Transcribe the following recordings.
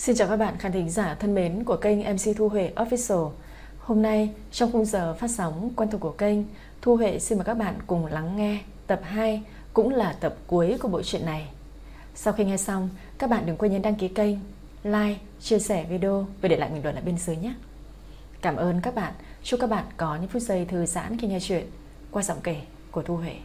Xin chào các bạn khán thính giả thân mến của kênh MC Thu Huệ Official. Hôm nay trong khung giờ phát sóng quen thuộc của kênh, Thu Huệ xin mời các bạn cùng lắng nghe tập 2, cũng là tập cuối của bộ truyện này. Sau khi nghe xong, các bạn đừng quên nhấn đăng ký kênh, like, chia sẻ video và để lại bình luận ở bên dưới nhé. Cảm ơn các bạn. Chúc các bạn có những phút giây thư giãn khi nghe chuyện qua giọng kể của Thu Huệ.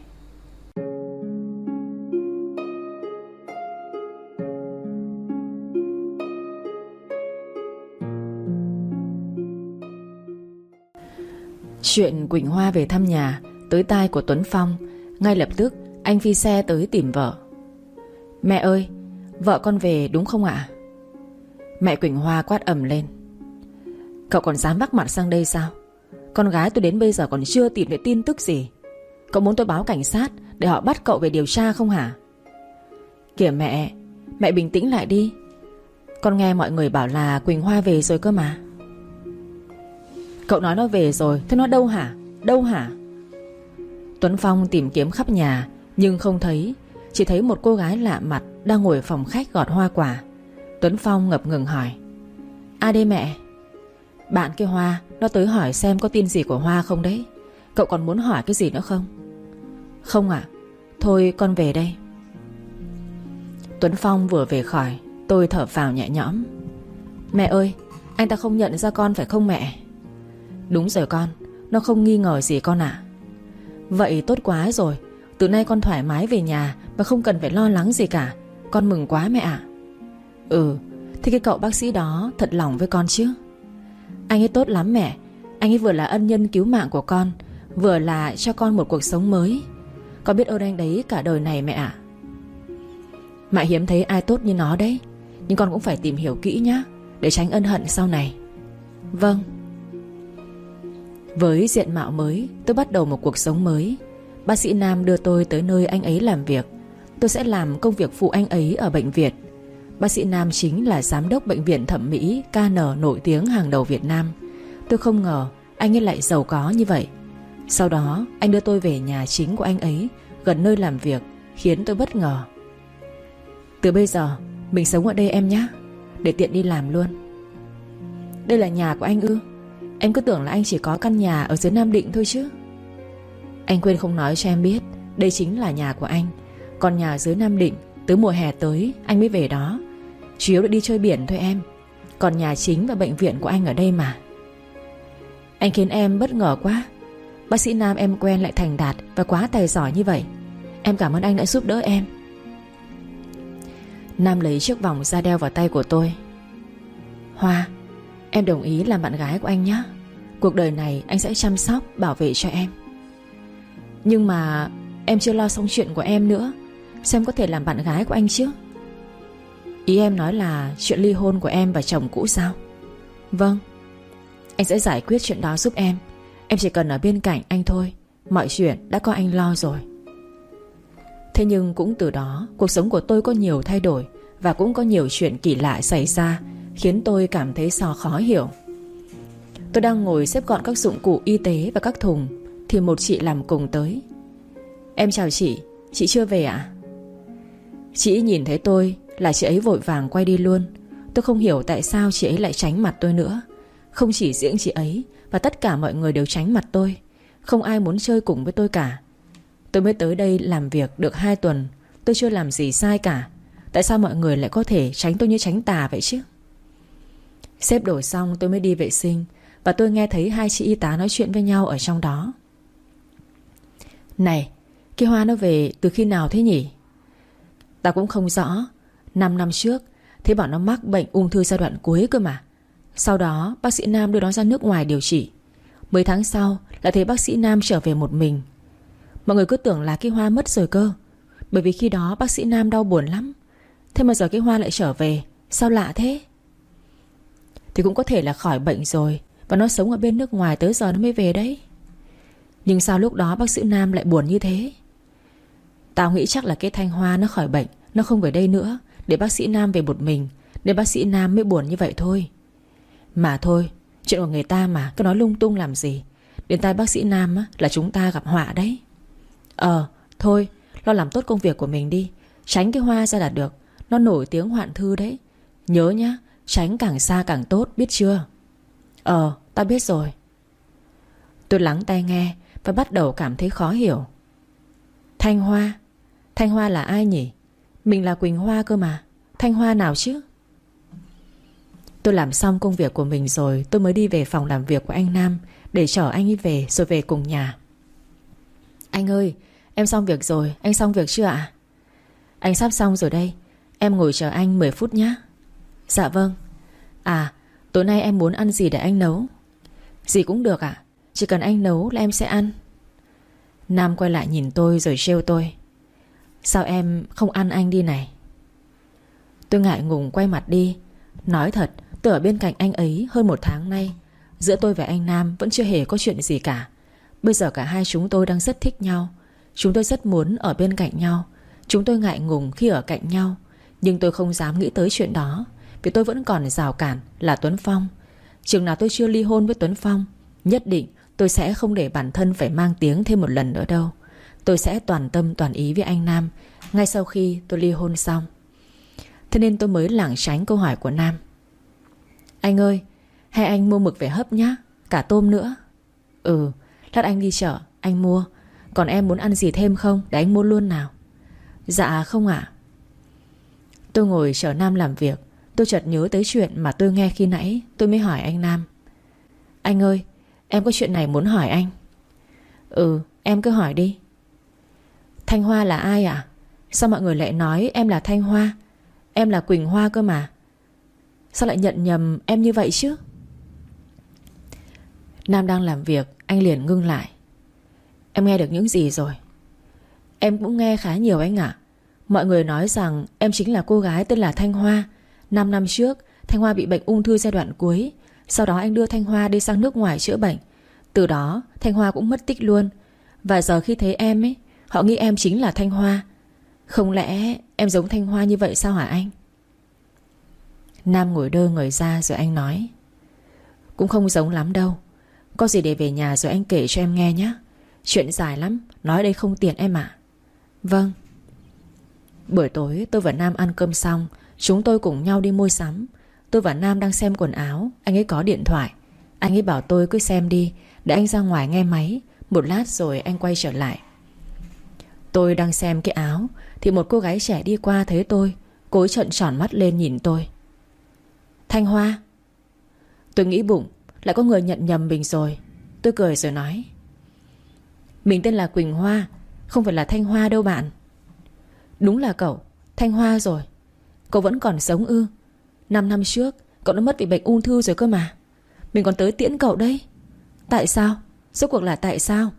Chuyện Quỳnh Hoa về thăm nhà tới tai của Tuấn Phong. Ngay lập tức anh phi xe tới tìm vợ. Mẹ ơi, vợ con về đúng không ạ? Mẹ Quỳnh Hoa quát ầm lên. Cậu còn dám vác mặt sang đây sao? Con gái tôi đến bây giờ còn chưa tìm thấy tin tức gì. Cậu muốn tôi báo cảnh sát để họ bắt cậu về điều tra không hả? Kìa mẹ, mẹ bình tĩnh lại đi. Con nghe mọi người bảo là Quỳnh Hoa về rồi cơ mà. Cậu nói nó về rồi, thế nó đâu hả? Đâu hả? Tuấn Phong tìm kiếm khắp nhà nhưng không thấy. Chỉ thấy một cô gái lạ mặt đang ngồi ở phòng khách gọt hoa quả. Tuấn Phong ngập ngừng hỏi. Ai đây mẹ? Bạn kia Hoa, nó tới hỏi xem có tin gì của Hoa không đấy. Cậu còn muốn hỏi cái gì nữa không? Không ạ. Thôi con về đây. Tuấn Phong vừa về khỏi, tôi thở phào nhẹ nhõm. Mẹ ơi, anh ta không nhận ra con phải không mẹ? Đúng rồi con, nó không nghi ngờ gì con ạ. Vậy tốt quá rồi. Từ nay con thoải mái về nhà mà không cần phải lo lắng gì cả. Con mừng quá mẹ ạ. Ừ, thế cái cậu bác sĩ đó thật lòng với con chứ? Anh ấy tốt lắm mẹ. Anh ấy vừa là ân nhân cứu mạng của con, vừa là cho con một cuộc sống mới. Con biết ơn anh đấy cả đời này mẹ ạ. Mẹ hiếm thấy ai tốt như nó đấy. Nhưng con cũng phải tìm hiểu kỹ nhá, để tránh ân hận sau này. Vâng. Với diện mạo mới, tôi bắt đầu một cuộc sống mới. Bác sĩ Nam đưa tôi tới nơi anh ấy làm việc. Tôi sẽ làm công việc phụ anh ấy ở bệnh viện. Bác sĩ Nam chính là giám đốc bệnh viện thẩm mỹ KN nổi tiếng hàng đầu Việt Nam. Tôi không ngờ anh ấy lại giàu có như vậy. Sau đó anh đưa tôi về nhà chính của anh ấy, gần nơi làm việc, khiến tôi bất ngờ. Từ bây giờ mình sống ở đây em nhé, để tiện đi làm luôn. Đây là nhà của anh ư? Em cứ tưởng là anh chỉ có căn nhà ở dưới Nam Định thôi chứ. Anh quên không nói cho em biết, đây chính là nhà của anh. Còn nhà dưới Nam Định, tới mùa hè tới anh mới về đó. Chủ yếu để đi chơi biển thôi em. Còn nhà chính và bệnh viện của anh ở đây mà. Anh khiến em bất ngờ quá. Bác sĩ Nam em quen lại thành đạt và quá tài giỏi như vậy. Em cảm ơn anh đã giúp đỡ em. Nam lấy chiếc vòng ra đeo vào tay của tôi. Hoa, em đồng ý làm bạn gái của anh nhé. Cuộc đời này anh sẽ chăm sóc, bảo vệ cho em. Nhưng mà em chưa lo xong chuyện của em nữa. Sao em có thể làm bạn gái của anh chứ? Ý em nói là chuyện ly hôn của em và chồng cũ sao? Vâng. Anh sẽ giải quyết chuyện đó giúp em. Em chỉ cần ở bên cạnh anh thôi. Mọi chuyện đã có anh lo rồi. Thế nhưng cũng từ đó, cuộc sống của tôi có nhiều thay đổi, và cũng có nhiều chuyện kỳ lạ xảy ra, khiến tôi cảm thấy khó hiểu. Tôi đang ngồi xếp gọn các dụng cụ y tế và các thùng, thì một chị làm cùng tới. Em chào chị chưa về ạ? Chị nhìn thấy tôi là chị ấy vội vàng quay đi luôn. Tôi không hiểu tại sao chị ấy lại tránh mặt tôi nữa. Không chỉ riêng chị ấy, và tất cả mọi người đều tránh mặt tôi. Không ai muốn chơi cùng với tôi cả. Tôi mới tới đây làm việc được 2 tuần. Tôi chưa làm gì sai cả. Tại sao mọi người lại có thể tránh tôi như tránh tà vậy chứ? Xếp đồ xong tôi mới đi vệ sinh, và tôi nghe thấy 2 chị y tá nói chuyện với nhau ở trong đó. Này, cái Hoa nó về từ khi nào thế nhỉ? Tao cũng không rõ. 5 năm trước thế bảo nó mắc bệnh ung thư giai đoạn cuối cơ mà. Sau đó bác sĩ Nam đưa nó ra nước ngoài điều trị. Mấy tháng sau là thấy bác sĩ Nam trở về một mình. Mọi người cứ tưởng là cái Hoa mất rồi cơ, bởi vì khi đó bác sĩ Nam đau buồn lắm. Thế mà giờ cái Hoa lại trở về, sao lạ thế? Thì cũng có thể là khỏi bệnh rồi, và nó sống ở bên nước ngoài tới giờ nó mới về đấy. Nhưng sao lúc đó bác sĩ Nam lại buồn như thế? Tao nghĩ chắc là cái Thanh Hoa nó khỏi bệnh, nó không về đây nữa, để bác sĩ Nam về một mình, nên bác sĩ Nam mới buồn như vậy thôi. Mà thôi, chuyện của người ta mà, cứ nói lung tung làm gì. Đến tai bác sĩ Nam á, là chúng ta gặp họa đấy. Thôi, lo làm tốt công việc của mình đi, tránh cái Hoa ra là được. Nó nổi tiếng hoạn thư đấy. Nhớ nhá, Tránh càng xa càng tốt, biết chưa? Tao biết rồi. Tôi lắng tai nghe và bắt đầu cảm thấy khó hiểu. Thanh Hoa? Thanh Hoa là ai nhỉ? Mình là Quỳnh Hoa cơ mà. Thanh Hoa nào chứ? Tôi làm xong công việc của mình rồi, tôi mới đi về phòng làm việc của anh Nam để chở anh ấy về rồi về cùng nhà. Anh ơi, em xong việc rồi. Anh xong việc chưa ạ? Anh sắp xong rồi đây. Em ngồi chờ anh 10 phút nhé. Dạ vâng. À, tối nay em muốn ăn gì để anh nấu? Gì cũng được ạ. Chỉ cần anh nấu là em sẽ ăn. Nam quay lại nhìn tôi rồi trêu tôi. Sao em không ăn anh đi này? Tôi ngại ngùng quay mặt đi. Nói thật, tôi ở bên cạnh anh ấy hơn 1 tháng nay. Giữa tôi và anh Nam vẫn chưa hề có chuyện gì cả. Bây giờ cả hai chúng tôi đang rất thích nhau. Chúng tôi rất muốn ở bên cạnh nhau. Chúng tôi ngại ngùng khi ở cạnh nhau. Nhưng tôi không dám nghĩ tới chuyện đó, vì tôi vẫn còn rào cản là Tuấn Phong. Chừng nào tôi chưa ly hôn với Tuấn Phong, nhất định tôi sẽ không để bản thân phải mang tiếng thêm một lần nữa đâu. Tôi sẽ toàn tâm toàn ý với anh Nam ngay sau khi tôi ly hôn xong. Thế nên tôi mới lảng tránh câu hỏi của Nam. Anh ơi, hay anh mua mực về hấp nhá, cả tôm nữa. Lát anh đi chợ, anh mua. Còn em muốn ăn gì thêm không, để anh mua luôn nào? Dạ không ạ. Tôi ngồi chờ Nam làm việc. Tôi chợt nhớ tới chuyện mà tôi nghe khi nãy. Tôi mới hỏi anh Nam. Anh ơi, em có chuyện này muốn hỏi anh. Em cứ hỏi đi. Thanh Hoa là ai ạ? Sao mọi người lại nói em là Thanh Hoa? Em là Quỳnh Hoa cơ mà. Sao lại nhận nhầm em như vậy chứ? Nam đang làm việc, anh liền ngưng lại. Em nghe được những gì rồi? Em cũng nghe khá nhiều anh ạ. Mọi người nói rằng em chính là cô gái tên là Thanh Hoa. 5 năm trước Thanh Hoa bị bệnh ung thư giai đoạn cuối. Sau đó anh đưa Thanh Hoa đi sang nước ngoài chữa bệnh. Từ đó Thanh Hoa cũng mất tích luôn. Và giờ khi thấy em ấy, họ nghĩ em chính là Thanh Hoa. Không lẽ em giống Thanh Hoa như vậy sao hả anh? Nam ngồi đơ người ra rồi anh nói. Cũng không giống lắm đâu. Có gì để về nhà rồi anh kể cho em nghe nhé. Chuyện dài lắm, nói đây không tiện em ạ. Vâng. Buổi tối tôi và Nam ăn cơm xong, chúng tôi cùng nhau đi mua sắm. Tôi và Nam đang xem quần áo. Anh ấy có điện thoại. Anh ấy bảo tôi cứ xem đi, để anh ra ngoài nghe máy. Một lát rồi anh quay trở lại. Tôi đang xem cái áo thì một cô gái trẻ đi qua thấy tôi. Cô ấy trợn tròn mắt lên nhìn tôi. Thanh Hoa. Tôi nghĩ bụng, lại có người nhận nhầm mình rồi. Tôi cười rồi nói. Mình tên là Quỳnh Hoa, không phải là Thanh Hoa đâu bạn. Đúng là cậu, Thanh Hoa rồi. Cậu vẫn còn sống ư? 5 năm trước cậu đã mất vì bệnh ung thư rồi cơ mà. Mình còn tới tiễn cậu đấy. Tại sao? Rốt cuộc là tại sao?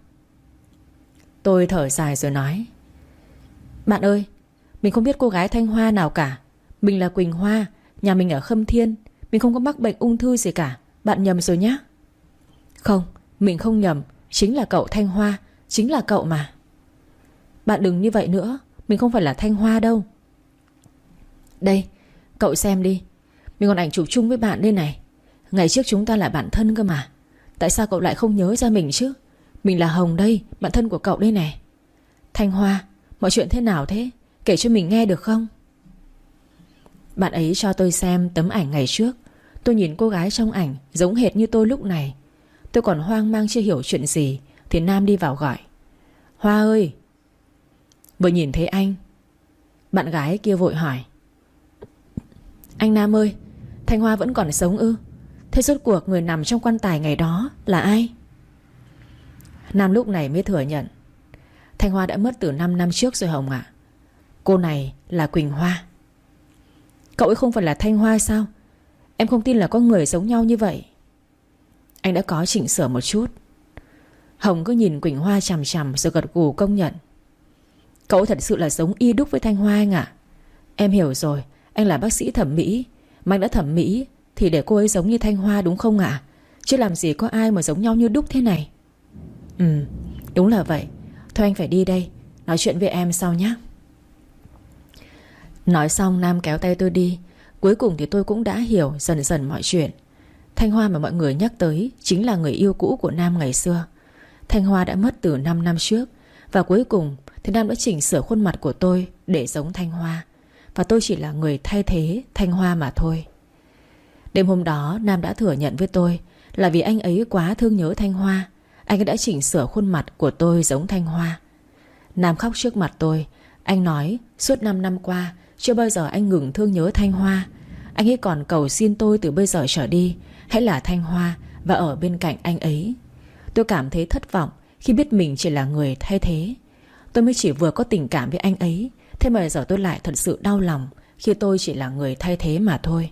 Tôi thở dài rồi nói. Bạn ơi, mình không biết cô gái Thanh Hoa nào cả. Mình là Quỳnh Hoa, nhà mình ở Khâm Thiên. Mình không có mắc bệnh ung thư gì cả. Bạn nhầm rồi nhá. Không, mình không nhầm. Chính là cậu Thanh Hoa. Chính là cậu mà. Bạn đừng như vậy nữa. Mình không phải là Thanh Hoa đâu. Đây, cậu xem đi. Mình còn ảnh chụp chung với bạn đây này. Ngày trước chúng ta là bạn thân cơ mà. Tại sao cậu lại không nhớ ra mình chứ? Mình là Hồng đây, bạn thân của cậu đây này. Thanh Hoa, mọi chuyện thế nào thế? Kể cho mình nghe được không? Bạn ấy cho tôi xem tấm ảnh ngày trước. Tôi nhìn cô gái trong ảnh giống hệt như tôi lúc này. Tôi còn hoang mang chưa hiểu chuyện gì thì Nam đi vào gọi. Hoa ơi. Vừa nhìn thấy anh, bạn gái kia vội hỏi. Anh Nam ơi, Thanh Hoa vẫn còn sống ư? Thế rốt cuộc người nằm trong quan tài ngày đó là ai? Nam lúc này mới thừa nhận. Thanh Hoa đã mất từ 5 năm trước rồi Hồng ạ. Cô này là Quỳnh Hoa. Cậu ấy không phải là Thanh Hoa sao? Em không tin là có người giống nhau như vậy. Anh đã có chỉnh sửa một chút. Hồng cứ nhìn Quỳnh Hoa chằm chằm rồi gật gù công nhận. Cậu ấy thật sự là giống y đúc với Thanh Hoa anh ạ. Em hiểu rồi, anh là bác sĩ thẩm mỹ. Mà anh đã thẩm mỹ thì để cô ấy giống như Thanh Hoa đúng không ạ? Chứ làm gì có ai mà giống nhau như đúc thế này. Đúng là vậy. Thôi anh phải đi đây, nói chuyện với em sau nhé. Nói xong Nam kéo tay tôi đi. Cuối cùng thì tôi cũng đã hiểu dần dần mọi chuyện. Thanh Hoa mà mọi người nhắc tới chính là người yêu cũ của Nam ngày xưa. Thanh Hoa đã mất từ 5 năm trước. Và cuối cùng thì Nam đã chỉnh sửa khuôn mặt của tôi để giống Thanh Hoa. Và tôi chỉ là người thay thế Thanh Hoa mà thôi. Đêm hôm đó Nam đã thừa nhận với tôi là vì anh ấy quá thương nhớ Thanh Hoa, anh ấy đã chỉnh sửa khuôn mặt của tôi giống Thanh Hoa. Nam khóc trước mặt tôi. Anh nói suốt 5 năm qua chưa bao giờ anh ngừng thương nhớ Thanh Hoa. Anh ấy còn cầu xin tôi từ bây giờ trở đi hãy là Thanh Hoa và ở bên cạnh anh ấy. Tôi cảm thấy thất vọng khi biết mình chỉ là người thay thế. Tôi mới chỉ vừa có tình cảm với anh ấy, thế mà giờ tôi lại thật sự đau lòng khi tôi chỉ là người thay thế mà thôi.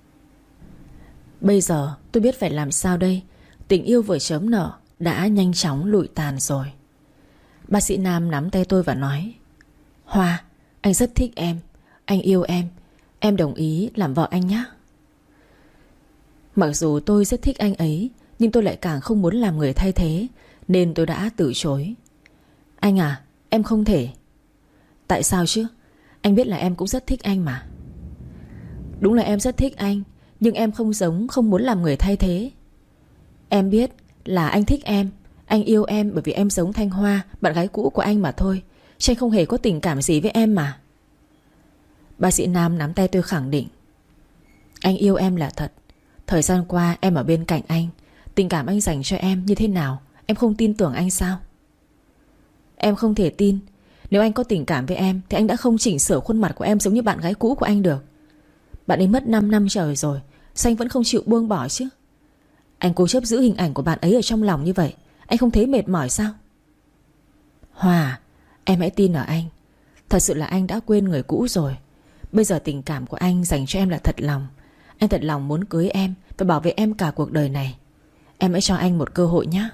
Bây giờ tôi biết phải làm sao đây. Tình yêu vừa chớm nở đã nhanh chóng lụi tàn rồi. Bác sĩ Nam nắm tay tôi và nói: Hoa, anh rất thích em, anh yêu em đồng ý làm vợ anh nhé. Mặc dù tôi rất thích anh ấy, nhưng tôi lại càng không muốn làm người thay thế, nên tôi đã từ chối. Anh à, em không thể. Tại sao chứ? Anh biết là em cũng rất thích anh mà. Đúng là em rất thích anh, nhưng em không muốn làm người thay thế. Em biết là anh thích em, anh yêu em bởi vì em giống Thanh Hoa, bạn gái cũ của anh mà thôi, chứ anh không hề có tình cảm gì với em mà. Bác sĩ Nam nắm tay tôi khẳng định: Anh yêu em là thật. Thời gian qua em ở bên cạnh anh, tình cảm anh dành cho em như thế nào, em không tin tưởng anh sao? Em không thể tin. Nếu anh có tình cảm với em thì anh đã không chỉnh sửa khuôn mặt của em giống như bạn gái cũ của anh được. Bạn ấy mất 5 năm trời rồi, sao anh vẫn không chịu buông bỏ chứ? Anh cố chấp giữ hình ảnh của bạn ấy ở trong lòng như vậy, anh không thấy mệt mỏi sao? Hòa, em hãy tin ở anh. Thật sự là anh đã quên người cũ rồi. Bây giờ tình cảm của anh dành cho em là thật lòng. Anh thật lòng muốn cưới em và bảo vệ em cả cuộc đời này. Em hãy cho anh một cơ hội nhé.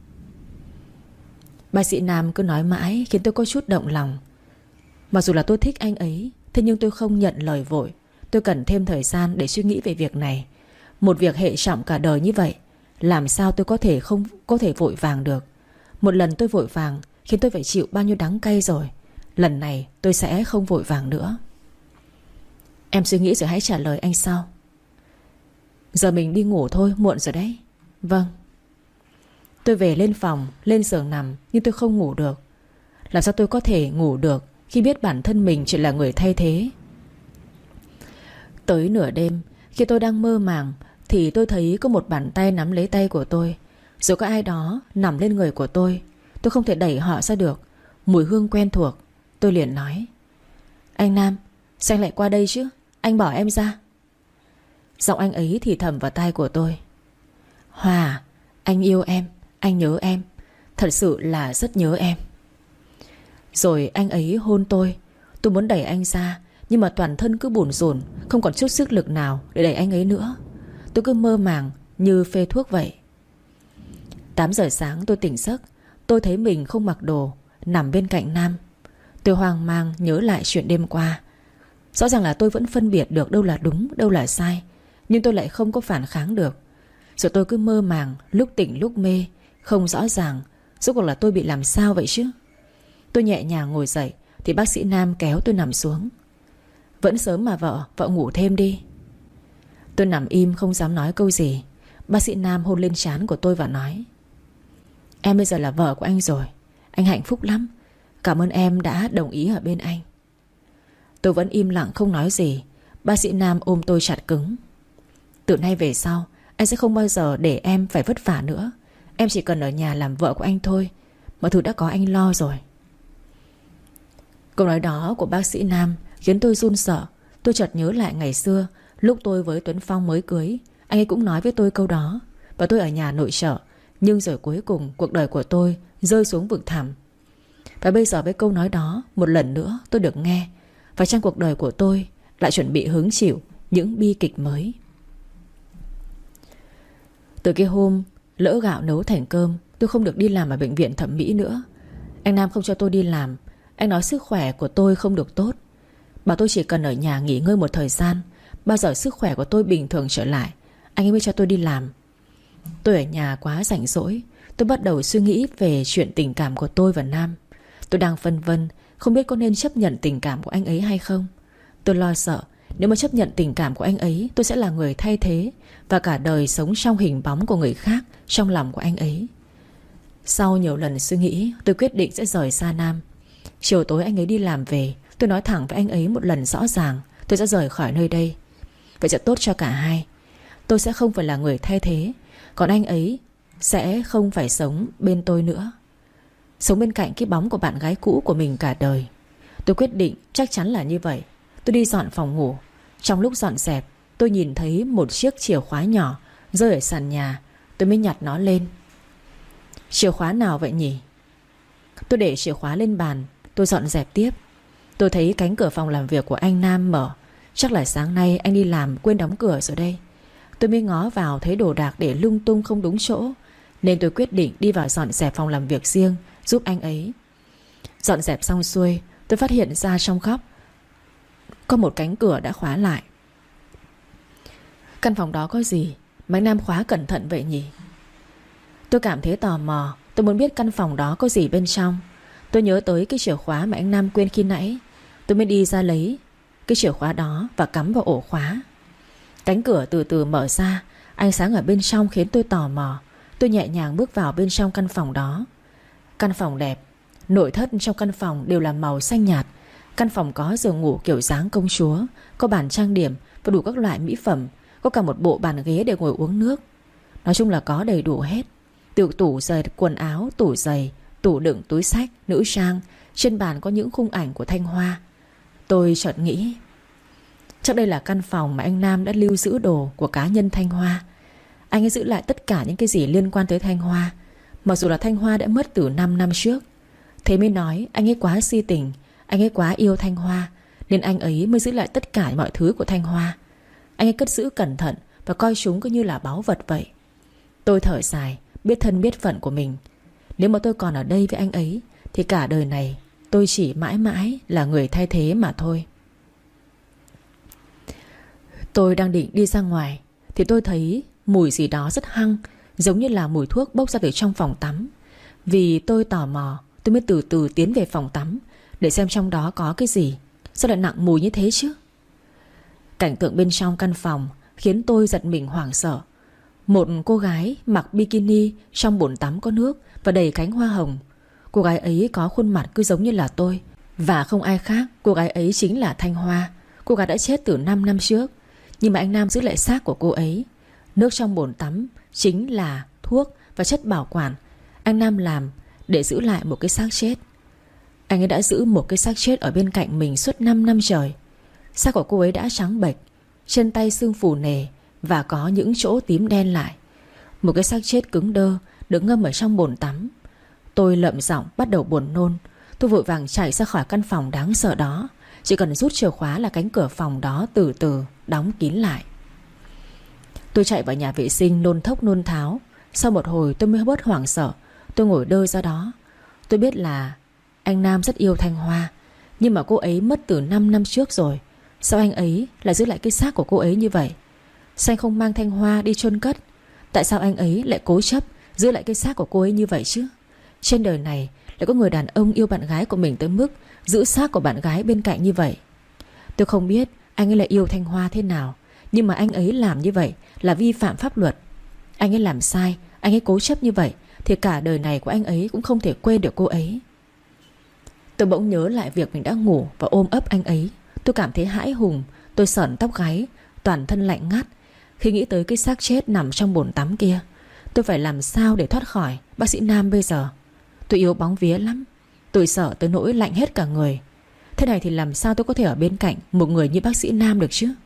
Bác sĩ Nam cứ nói mãi khiến tôi có chút động lòng. Mặc dù là tôi thích anh ấy, thế nhưng tôi không nhận lời vội. Tôi cần thêm thời gian để suy nghĩ về việc này. Một việc hệ trọng cả đời như vậy, làm sao tôi không có thể vội vàng được. Một lần tôi vội vàng khiến tôi phải chịu bao nhiêu đắng cay rồi. Lần này tôi sẽ không vội vàng nữa. Em suy nghĩ rồi hãy trả lời anh sau. Giờ mình đi ngủ thôi, muộn rồi đấy. Vâng. Tôi về lên phòng, lên giường nằm, nhưng tôi không ngủ được. Làm sao tôi có thể ngủ được khi biết bản thân mình chỉ là người thay thế? Tới nửa đêm, khi tôi đang mơ màng, thì tôi thấy có một bàn tay nắm lấy tay của tôi, rồi có ai đó nằm lên người của tôi. Tôi không thể đẩy họ ra được. Mùi hương quen thuộc. Tôi liền nói: Anh Nam, sao anh lại qua đây chứ? Anh bỏ em ra. Giọng anh ấy thì thầm vào tai của tôi: Hòa, anh yêu em, anh nhớ em, thật sự là rất nhớ em. Rồi anh ấy hôn tôi. Tôi muốn đẩy anh ra, nhưng mà toàn thân cứ bủn rủn, không còn chút sức lực nào để đẩy anh ấy nữa. Tôi cứ mơ màng như phê thuốc vậy. 8 giờ sáng tôi tỉnh giấc. Tôi thấy mình không mặc đồ, nằm bên cạnh Nam. Tôi hoang mang nhớ lại chuyện đêm qua. Rõ ràng là tôi vẫn phân biệt được đâu là đúng, đâu là sai, nhưng tôi lại không có phản kháng được. Rồi tôi cứ mơ màng, lúc tỉnh lúc mê, không rõ ràng. Rốt cuộc là tôi bị làm sao vậy chứ? Tôi nhẹ nhàng ngồi dậy thì bác sĩ Nam kéo tôi nằm xuống. Vẫn sớm mà vợ ngủ thêm đi. Tôi nằm im không dám nói câu gì. Bác sĩ Nam hôn lên trán của tôi và nói: Em bây giờ là vợ của anh rồi. Anh hạnh phúc lắm. Cảm ơn em đã đồng ý ở bên anh. Tôi vẫn im lặng không nói gì. Bác sĩ Nam ôm tôi chặt cứng. Từ nay về sau, anh sẽ không bao giờ để em phải vất vả nữa. Em chỉ cần ở nhà làm vợ của anh thôi. Mọi thứ đã có anh lo rồi. Câu nói đó của bác sĩ Nam khiến tôi run sợ. Tôi chợt nhớ lại ngày xưa, lúc tôi với Tuấn Phong mới cưới, anh ấy cũng nói với tôi câu đó. Và tôi ở nhà nội trợ. Nhưng rồi cuối cùng cuộc đời của tôi rơi xuống vực thẳm. Và bây giờ với câu nói đó, một lần nữa tôi được nghe. Và trong cuộc đời của tôi lại chuẩn bị hứng chịu những bi kịch mới. Từ cái hôm lỡ gạo nấu thành cơm, tôi không được đi làm ở bệnh viện thẩm mỹ nữa. Anh Nam không cho tôi đi làm. Anh nói sức khỏe của tôi không được tốt, bảo tôi chỉ cần ở nhà nghỉ ngơi một thời gian. Bao giờ sức khỏe của tôi bình thường trở lại, anh ấy mới cho tôi đi làm. Tôi ở nhà quá rảnh rỗi. Tôi bắt đầu suy nghĩ về chuyện tình cảm của tôi và Nam. Tôi đang phân vân, không biết có nên chấp nhận tình cảm của anh ấy hay không. Tôi lo sợ nếu mà chấp nhận tình cảm của anh ấy, tôi sẽ là người thay thế và cả đời sống trong hình bóng của người khác trong lòng của anh ấy. Sau nhiều lần suy nghĩ, tôi quyết định sẽ rời xa Nam. Chiều tối anh ấy đi làm về, tôi nói thẳng với anh ấy một lần rõ ràng: tôi sẽ rời khỏi nơi đây. Vậy sẽ tốt cho cả hai. tôi sẽ không phải là người thay thế, còn anh ấy sẽ không phải sống bên tôi nữa, sống bên cạnh cái bóng của bạn gái cũ của mình cả đời. Tôi quyết định chắc chắn là như vậy. Tôi đi dọn phòng ngủ. Trong lúc dọn dẹp, tôi nhìn thấy một chiếc chìa khóa nhỏ rơi ở sàn nhà. Tôi mới nhặt nó lên. Chìa khóa nào vậy nhỉ? Tôi để chìa khóa lên bàn. Tôi dọn dẹp tiếp. Tôi thấy cánh cửa phòng làm việc của anh Nam mở. Chắc là sáng nay anh đi làm quên đóng cửa rồi đây. Tôi mới ngó vào thấy đồ đạc để lung tung không đúng chỗ, nên tôi quyết định đi vào dọn dẹp phòng làm việc riêng giúp anh ấy. Dọn dẹp xong xuôi, tôi phát hiện ra trong góc có một cánh cửa đã khóa lại. Căn phòng đó có gì mà anh Nam khóa cẩn thận vậy nhỉ? Tôi cảm thấy tò mò. Tôi muốn biết căn phòng đó có gì bên trong. Tôi nhớ tới cái chìa khóa mà anh Nam quên khi nãy. Tôi mới đi ra lấy cái chìa khóa đó và cắm vào ổ khóa. Cánh cửa từ từ mở ra. Ánh sáng ở bên trong khiến tôi tò mò. Tôi nhẹ nhàng bước vào bên trong căn phòng đó. Căn phòng đẹp. Nội thất trong căn phòng đều là màu xanh nhạt. Căn phòng có giường ngủ kiểu dáng công chúa, có bàn trang điểm và đủ các loại mỹ phẩm. Có cả một bộ bàn ghế để ngồi uống nước. Nói chung là có đầy đủ hết. Từ tủ giày quần áo, tủ giày, tủ đựng túi xách, nữ trang. Trên bàn có những khung ảnh của Thanh Hoa. Tôi chợt nghĩ, chắc đây là căn phòng mà anh Nam đã lưu giữ đồ của cá nhân Thanh Hoa. Anh ấy giữ lại tất cả những cái gì liên quan tới Thanh Hoa, mặc dù là Thanh Hoa đã mất từ 5 năm trước. Thế mới nói anh ấy quá si tình, anh ấy quá yêu Thanh Hoa, nên anh ấy mới giữ lại tất cả mọi thứ của Thanh Hoa. Anh ấy cất giữ cẩn thận và coi chúng cứ như là báu vật vậy. Tôi thở dài, biết thân biết phận của mình. Nếu mà tôi còn ở đây với anh ấy thì cả đời này tôi chỉ mãi mãi là người thay thế mà thôi. Tôi đang định đi ra ngoài thì tôi thấy mùi gì đó rất hăng, giống như là mùi thuốc bốc ra từ trong phòng tắm. Vì tôi tò mò, tôi mới từ từ tiến về phòng tắm để xem trong đó có cái gì. Sao lại nặng mùi như thế chứ? Cảnh tượng bên trong căn phòng khiến tôi giật mình hoảng sợ. Một cô gái mặc bikini trong bồn tắm có nước và đầy cánh hoa hồng. Cô gái ấy có khuôn mặt cứ giống như là tôi. Và không ai khác, cô gái ấy chính là Thanh Hoa. Cô gái đã chết từ 5 năm trước, nhưng mà anh Nam giữ lại xác của cô ấy. Nước trong bồn tắm chính là thuốc và chất bảo quản anh Nam làm để giữ lại một cái xác chết. Anh ấy đã giữ một cái xác chết ở bên cạnh mình suốt 5 năm trời. Xác của cô ấy đã trắng bệch, chân tay sưng phù nề và có những chỗ tím đen lại. Một cái xác chết cứng đơ được ngâm ở trong bồn tắm. Tôi lậm giọng bắt đầu buồn nôn. Tôi vội vàng chạy ra khỏi căn phòng đáng sợ đó. Chỉ cần rút chìa khóa là cánh cửa phòng đó từ từ đóng kín lại. Tôi chạy vào nhà vệ sinh nôn thốc nôn tháo. Sau một hồi tôi mới bớt hoảng sợ. Tôi ngồi đơ ra đó. Tôi biết là anh Nam rất yêu Thanh Hoa, nhưng mà cô ấy mất từ 5 năm trước rồi. Sao anh ấy lại giữ lại cái xác của cô ấy như vậy? Sao anh không mang Thanh Hoa đi chôn cất? Tại sao anh ấy lại cố chấp giữ lại cái xác của cô ấy như vậy chứ? Trên đời này lại có người đàn ông yêu bạn gái của mình tới mức giữ xác của bạn gái bên cạnh như vậy. Tôi không biết anh ấy lại yêu Thanh Hoa thế nào, nhưng mà anh ấy làm như vậy là vi phạm pháp luật. Anh ấy làm sai, anh ấy cố chấp như vậy thì cả đời này của anh ấy cũng không thể quên được cô ấy. Tôi bỗng nhớ lại việc mình đã ngủ và ôm ấp anh ấy. Tôi cảm thấy hãi hùng. Tôi sởn tóc gáy, toàn thân lạnh ngắt khi nghĩ tới cái xác chết nằm trong bồn tắm kia. Tôi phải làm sao để thoát khỏi bác sĩ Nam bây giờ? Tôi yếu bóng vía lắm. Tôi sợ tới nỗi lạnh hết cả người. Thế này thì làm sao tôi có thể ở bên cạnh một người như bác sĩ Nam được chứ?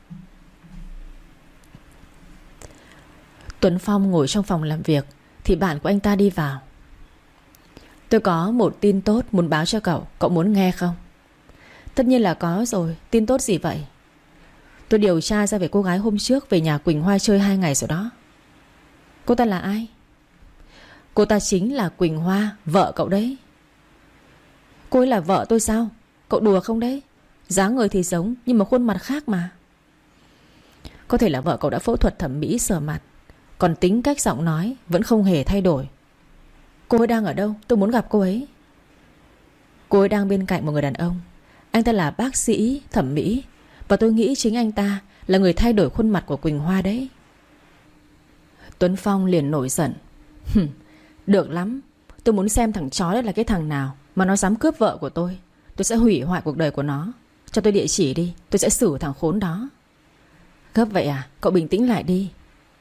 Tuấn Phong ngồi trong phòng làm việc thì bạn của anh ta đi vào. Tôi có một tin tốt muốn báo cho cậu. Cậu muốn nghe không? Tất nhiên là có rồi. Tin tốt gì vậy? Tôi điều tra ra về cô gái hôm trước về nhà Quỳnh Hoa chơi 2 ngày rồi đó. Cô ta là ai? Cô ta chính là Quỳnh Hoa, vợ cậu đấy. Cô ấy là vợ tôi sao? Cậu đùa không đấy? Dáng người thì giống nhưng mà khuôn mặt khác mà. Có thể là vợ cậu đã phẫu thuật thẩm mỹ sửa mặt, còn tính cách giọng nói vẫn không hề thay đổi. Cô ấy đang ở đâu? Tôi muốn gặp cô ấy. Cô ấy đang bên cạnh một người đàn ông. Anh ta là bác sĩ thẩm mỹ, và tôi nghĩ chính anh ta là người thay đổi khuôn mặt của Quỳnh Hoa đấy. Tuấn Phong liền nổi giận. Được lắm. Tôi muốn xem thằng chó đấy là cái thằng nào mà nó dám cướp vợ của tôi. Tôi sẽ hủy hoại cuộc đời của nó. Cho tôi địa chỉ đi, tôi sẽ xử thằng khốn đó. Gấp vậy à? Cậu bình tĩnh lại đi.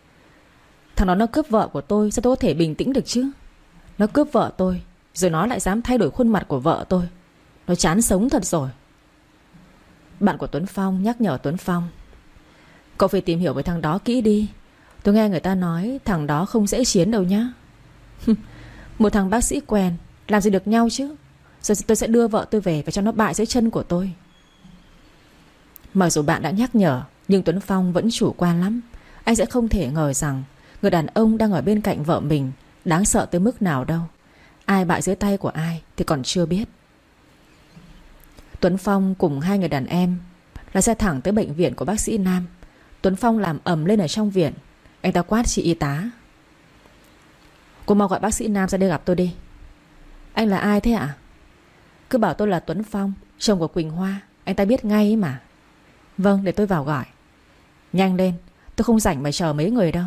Thằng đó nó cướp vợ của tôi, sao tôi có thể bình tĩnh được chứ? Nó cướp vợ tôi, rồi nó lại dám thay đổi khuôn mặt của vợ tôi. Nó chán sống thật rồi. Bạn của Tuấn Phong nhắc nhở Tuấn Phong: cậu phải tìm hiểu về thằng đó kỹ đi. Tôi nghe người ta nói thằng đó không dễ chiến đâu nhá. Một thằng bác sĩ quen, làm gì được nhau chứ. Rồi tôi sẽ đưa vợ tôi về và cho nó bại dưới chân của tôi. Mặc dù bạn đã nhắc nhở, nhưng Tuấn Phong vẫn chủ quan lắm. Anh sẽ không thể ngờ rằng người đàn ông đang ở bên cạnh vợ mình đáng sợ tới mức nào đâu. Ai bại dưới tay của ai thì còn chưa biết. Tuấn Phong cùng hai người đàn em lái xe thẳng tới bệnh viện của bác sĩ Nam. Tuấn Phong làm ầm lên ở trong viện. Anh ta quát chị y tá: cô mau gọi bác sĩ Nam ra đây gặp tôi đi. Anh là ai thế ạ? Cứ bảo tôi là Tuấn Phong, chồng của Quỳnh Hoa. Anh ta biết ngay ấy mà. Vâng, để tôi vào gọi. Nhanh lên, tôi không rảnh mà chờ mấy người đâu.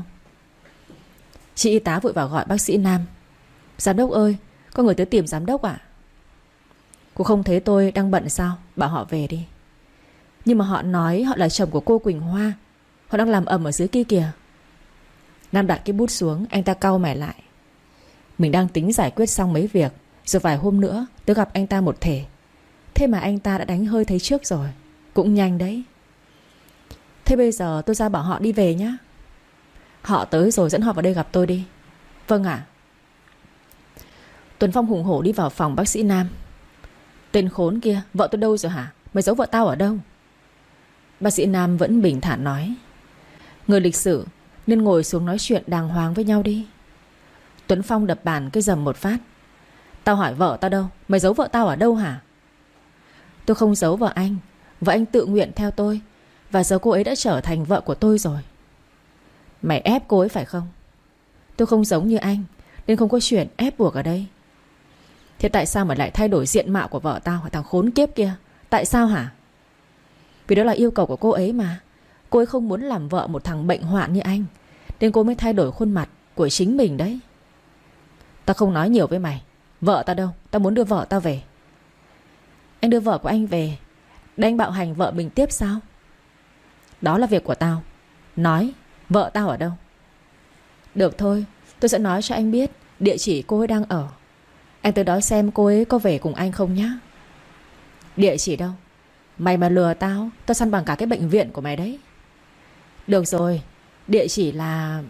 Chị y tá vội vào gọi bác sĩ Nam: giám đốc ơi, có người tới tìm giám đốc ạ. Cô không thấy tôi đang bận sao? Bảo họ về đi. Nhưng mà họ nói họ là chồng của cô Quỳnh Hoa. Họ đang làm ầm ở dưới kia kìa. Nam đặt cái bút xuống. Anh ta cau mày lại. Mình đang tính giải quyết xong mấy việc, rồi vài hôm nữa tôi gặp anh ta một thể. Thế mà anh ta đã đánh hơi thấy trước rồi. Cũng nhanh đấy. Thế bây giờ tôi ra bảo họ đi về nhá. Họ tới rồi dẫn họ vào đây gặp tôi đi. Vâng ạ. Tuấn Phong hùng hổ đi vào phòng bác sĩ Nam. Tên khốn kia, vợ tôi đâu rồi hả? Mày giấu vợ tao ở đâu? Bác sĩ Nam vẫn bình thản nói: người lịch sự nên ngồi xuống nói chuyện đàng hoàng với nhau đi. Tuấn Phong đập bàn cái rầm một phát: tao hỏi vợ tao đâu? Mày giấu vợ tao ở đâu hả? Tôi không giấu vợ anh. Vợ anh tự nguyện theo tôi. Và giờ cô ấy đã trở thành vợ của tôi rồi. Mày ép cô ấy phải không? Tôi không giống như anh, nên không có chuyện ép buộc ở đây. Thế tại sao mà lại thay đổi diện mạo của vợ tao hả thằng khốn kiếp kia? Tại sao hả? Vì đó là yêu cầu của cô ấy mà. Cô ấy không muốn làm vợ một thằng bệnh hoạn như anh, nên cô mới thay đổi khuôn mặt của chính mình đấy. Tao không nói nhiều với mày. Vợ tao đâu? Tao muốn đưa vợ tao về. Anh đưa vợ của anh về để anh bạo hành vợ mình tiếp sao? Đó là việc của tao. Nói, vợ tao ở đâu? Được thôi, tôi sẽ nói cho anh biết địa chỉ cô ấy đang ở. Anh tới đó xem cô ấy có về cùng anh không nhá. Địa chỉ đâu? Mày mà lừa tao, tao săn bằng cả cái bệnh viện của mày đấy. Được rồi, địa chỉ là...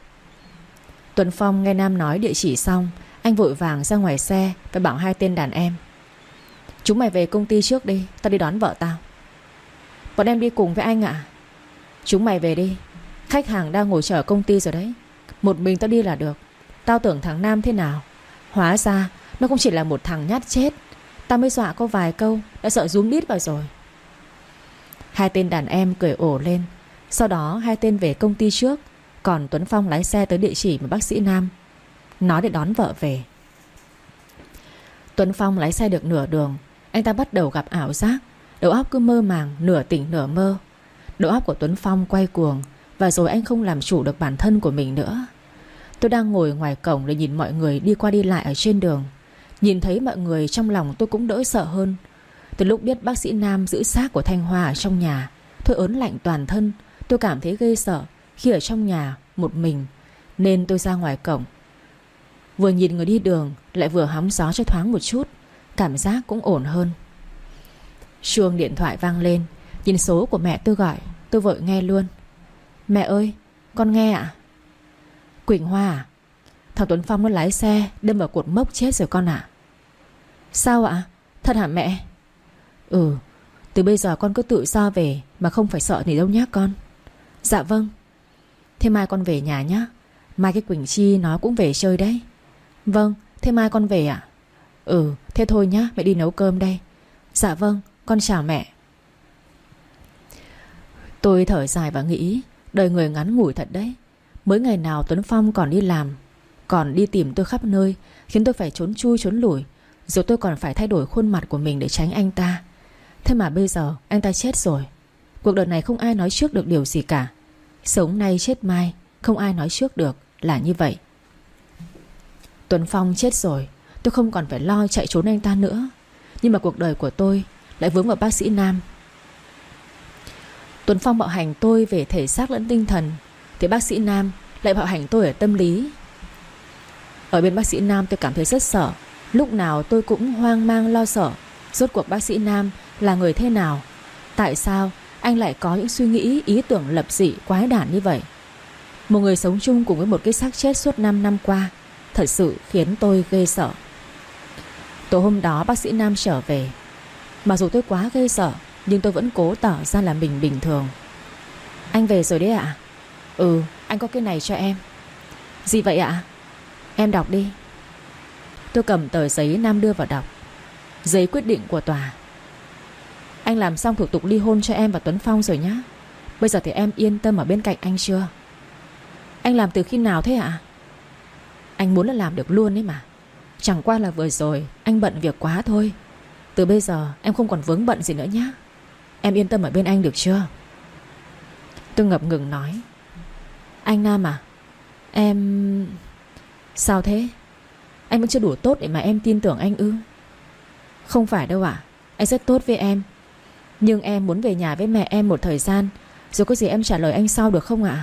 Tuấn Phong nghe Nam nói địa chỉ xong, anh vội vàng ra ngoài xe và bảo hai tên đàn em: chúng mày về công ty trước đi, tao đi đón vợ tao. Bọn em đi cùng với anh ạ. Chúng mày về đi, khách hàng đang ngồi chờ ở công ty rồi đấy. Một mình tao đi là được. Tao tưởng thằng Nam thế nào, hóa ra nó cũng chỉ là một thằng nhát chết. Tao mới dọa có vài câu đã sợ rúm đít vào rồi. Hai tên đàn em cười ổ lên. Sau đó hai tên về công ty trước, còn Tuấn Phong lái xe tới địa chỉ mà bác sĩ Nam nói để đón vợ về. Tuấn Phong lái xe được nửa đường, anh ta bắt đầu gặp ảo giác. Đầu óc cứ mơ màng, nửa tỉnh nửa mơ. Đầu óc của Tuấn Phong quay cuồng, và rồi anh không làm chủ được bản thân của mình nữa. Tôi đang ngồi ngoài cổng để nhìn mọi người đi qua đi lại ở trên đường. Nhìn thấy mọi người trong lòng tôi cũng đỡ sợ hơn. Từ lúc biết bác sĩ Nam giữ xác của Thanh Hoa ở trong nhà, tôi ớn lạnh toàn thân. Tôi cảm thấy ghê sợ khi ở trong nhà một mình, nên tôi ra ngoài cổng. Vừa nhìn người đi đường lại vừa hóng gió cho thoáng một chút, cảm giác cũng ổn hơn. Chuông điện thoại vang lên. Nhìn số của mẹ tôi gọi, tôi vội nghe luôn. Mẹ ơi, con nghe ạ. Quỳnh Hoa à? Thằng Tuấn Phong nó lái xe đâm vào cột mốc chết rồi con ạ. Sao ạ? Thật hả mẹ? Ừ, từ bây giờ con cứ tự do về mà không phải sợ gì đâu nhá con. Dạ vâng. Thế mai con về nhà nhá. Mai cái Quỳnh Chi nó cũng về chơi đấy. Vâng, thế mai con về ạ? Ừ, thế thôi nhá, mẹ đi nấu cơm đây. Dạ vâng, con chào mẹ. Tôi thở dài và nghĩ đời người ngắn ngủi thật đấy. Mới ngày nào Tuấn Phong còn đi làm, còn đi tìm tôi khắp nơi, khiến tôi phải trốn chui trốn lủi. Rồi tôi còn phải thay đổi khuôn mặt của mình để tránh anh ta. Thế mà bây giờ anh ta chết rồi. Cuộc đời này không ai nói trước được điều gì cả. Sống nay chết mai, không ai nói trước được là như vậy. Tuấn Phong chết rồi, tôi không còn phải lo chạy trốn anh ta nữa. Nhưng mà cuộc đời của tôi lại vướng vào bác sĩ Nam. Tuấn Phong bạo hành tôi về thể xác lẫn tinh thần, thì bác sĩ Nam lại bạo hành tôi ở tâm lý. Ở bên bác sĩ Nam tôi cảm thấy rất sợ. Lúc nào tôi cũng hoang mang lo sợ. Rốt cuộc bác sĩ Nam là người thế nào? Tại sao anh lại có những suy nghĩ, ý tưởng lập dị quái đản như vậy? Một người sống chung cùng với một cái xác chết suốt 5 năm qua thật sự khiến tôi ghê sợ. Tối hôm đó bác sĩ Nam trở về. Mặc dù tôi quá ghê sợ, nhưng tôi vẫn cố tỏ ra là mình bình thường. Anh về rồi đấy ạ? Ừ, anh có cái này cho em. Gì vậy ạ? Em đọc đi. Tôi cầm tờ giấy Nam đưa vào đọc. Giấy quyết định của tòa. Anh làm xong thủ tục ly hôn cho em và Tuấn Phong rồi nhá. Bây giờ thì em yên tâm ở bên cạnh anh chưa? Anh làm từ khi nào thế ạ? Anh muốn là làm được luôn ấy mà. Chẳng qua là vừa rồi anh bận việc quá thôi. Từ bây giờ em không còn vướng bận gì nữa nhá. Em yên tâm ở bên anh được chưa? Tôi ngập ngừng nói. Anh Nam à, em... Sao thế? Anh vẫn chưa đủ tốt để mà em tin tưởng anh ư? Không phải đâu ạ. Anh rất tốt với em. Nhưng em muốn về nhà với mẹ em một thời gian, rồi có gì em trả lời anh sau được không ạ?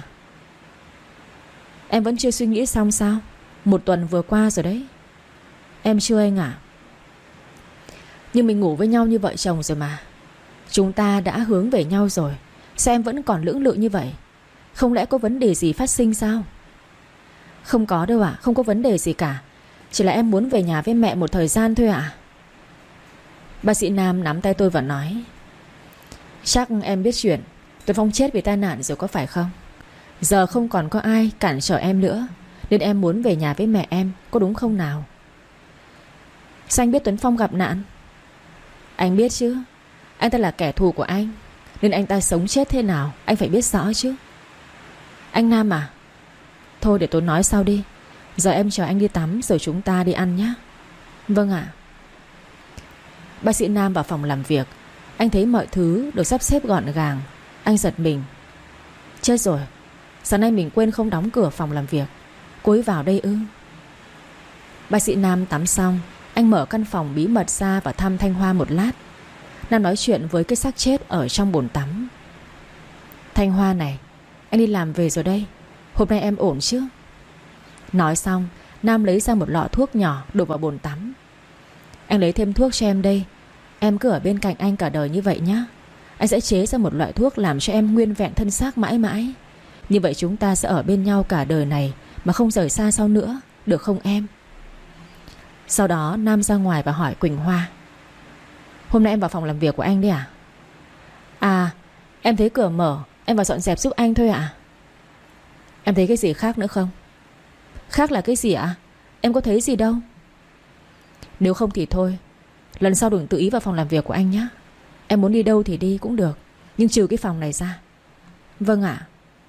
Em vẫn chưa suy nghĩ xong sao? 1 tuần vừa qua rồi đấy. Em chưa anh ạ. Nhưng mình ngủ với nhau như vợ chồng rồi mà. Chúng ta đã hướng về nhau rồi. Sao em vẫn còn lưỡng lự như vậy? Không lẽ có vấn đề gì phát sinh sao? Không có đâu ạ, không có vấn đề gì cả. Chỉ là em muốn về nhà với mẹ một thời gian thôi ạ. Bác sĩ Nam nắm tay tôi và nói. Chắc em biết chuyện Tuấn Phong chết vì tai nạn rồi có phải không? Giờ không còn có ai cản trở em nữa, nên em muốn về nhà với mẹ em, có đúng không nào? Sao anh biết Tuấn Phong gặp nạn? Anh biết chứ. Anh ta là kẻ thù của anh, nên anh ta sống chết thế nào anh phải biết rõ chứ. Anh Nam à, thôi để tôi nói sau đi. Giờ em chờ anh đi tắm rồi chúng ta đi ăn nhé. Vâng ạ. Bác sĩ Nam vào phòng làm việc. Anh thấy mọi thứ được sắp xếp gọn gàng. Anh giật mình. Chết rồi, sáng nay mình quên không đóng cửa phòng làm việc. Cô ấy vào đây ư? Bác sĩ Nam tắm xong, anh mở căn phòng bí mật ra và thăm Thanh Hoa một lát. Nam nói chuyện với cái xác chết ở trong bồn tắm. Thanh Hoa này, anh đi làm về rồi đây. Hôm nay em ổn chứ? Nói xong, Nam lấy ra một lọ thuốc nhỏ đổ vào bồn tắm. Anh lấy thêm thuốc cho em đây. Em cứ ở bên cạnh anh cả đời như vậy nhé. Anh sẽ chế ra một loại thuốc làm cho em nguyên vẹn thân xác mãi mãi. Như vậy chúng ta sẽ ở bên nhau cả đời này mà không rời xa sau nữa, được không em? Sau đó Nam ra ngoài và hỏi Quỳnh Hoa. Hôm nay em vào phòng làm việc của anh đấy à? À, em thấy cửa mở, em vào dọn dẹp giúp anh thôi ạ. Em thấy cái gì khác nữa không? Khác là cái gì ạ? Em có thấy gì đâu. Nếu không thì thôi, lần sau đừng tự ý vào phòng làm việc của anh nhé. Em muốn đi đâu thì đi cũng được, nhưng trừ cái phòng này ra. Vâng ạ.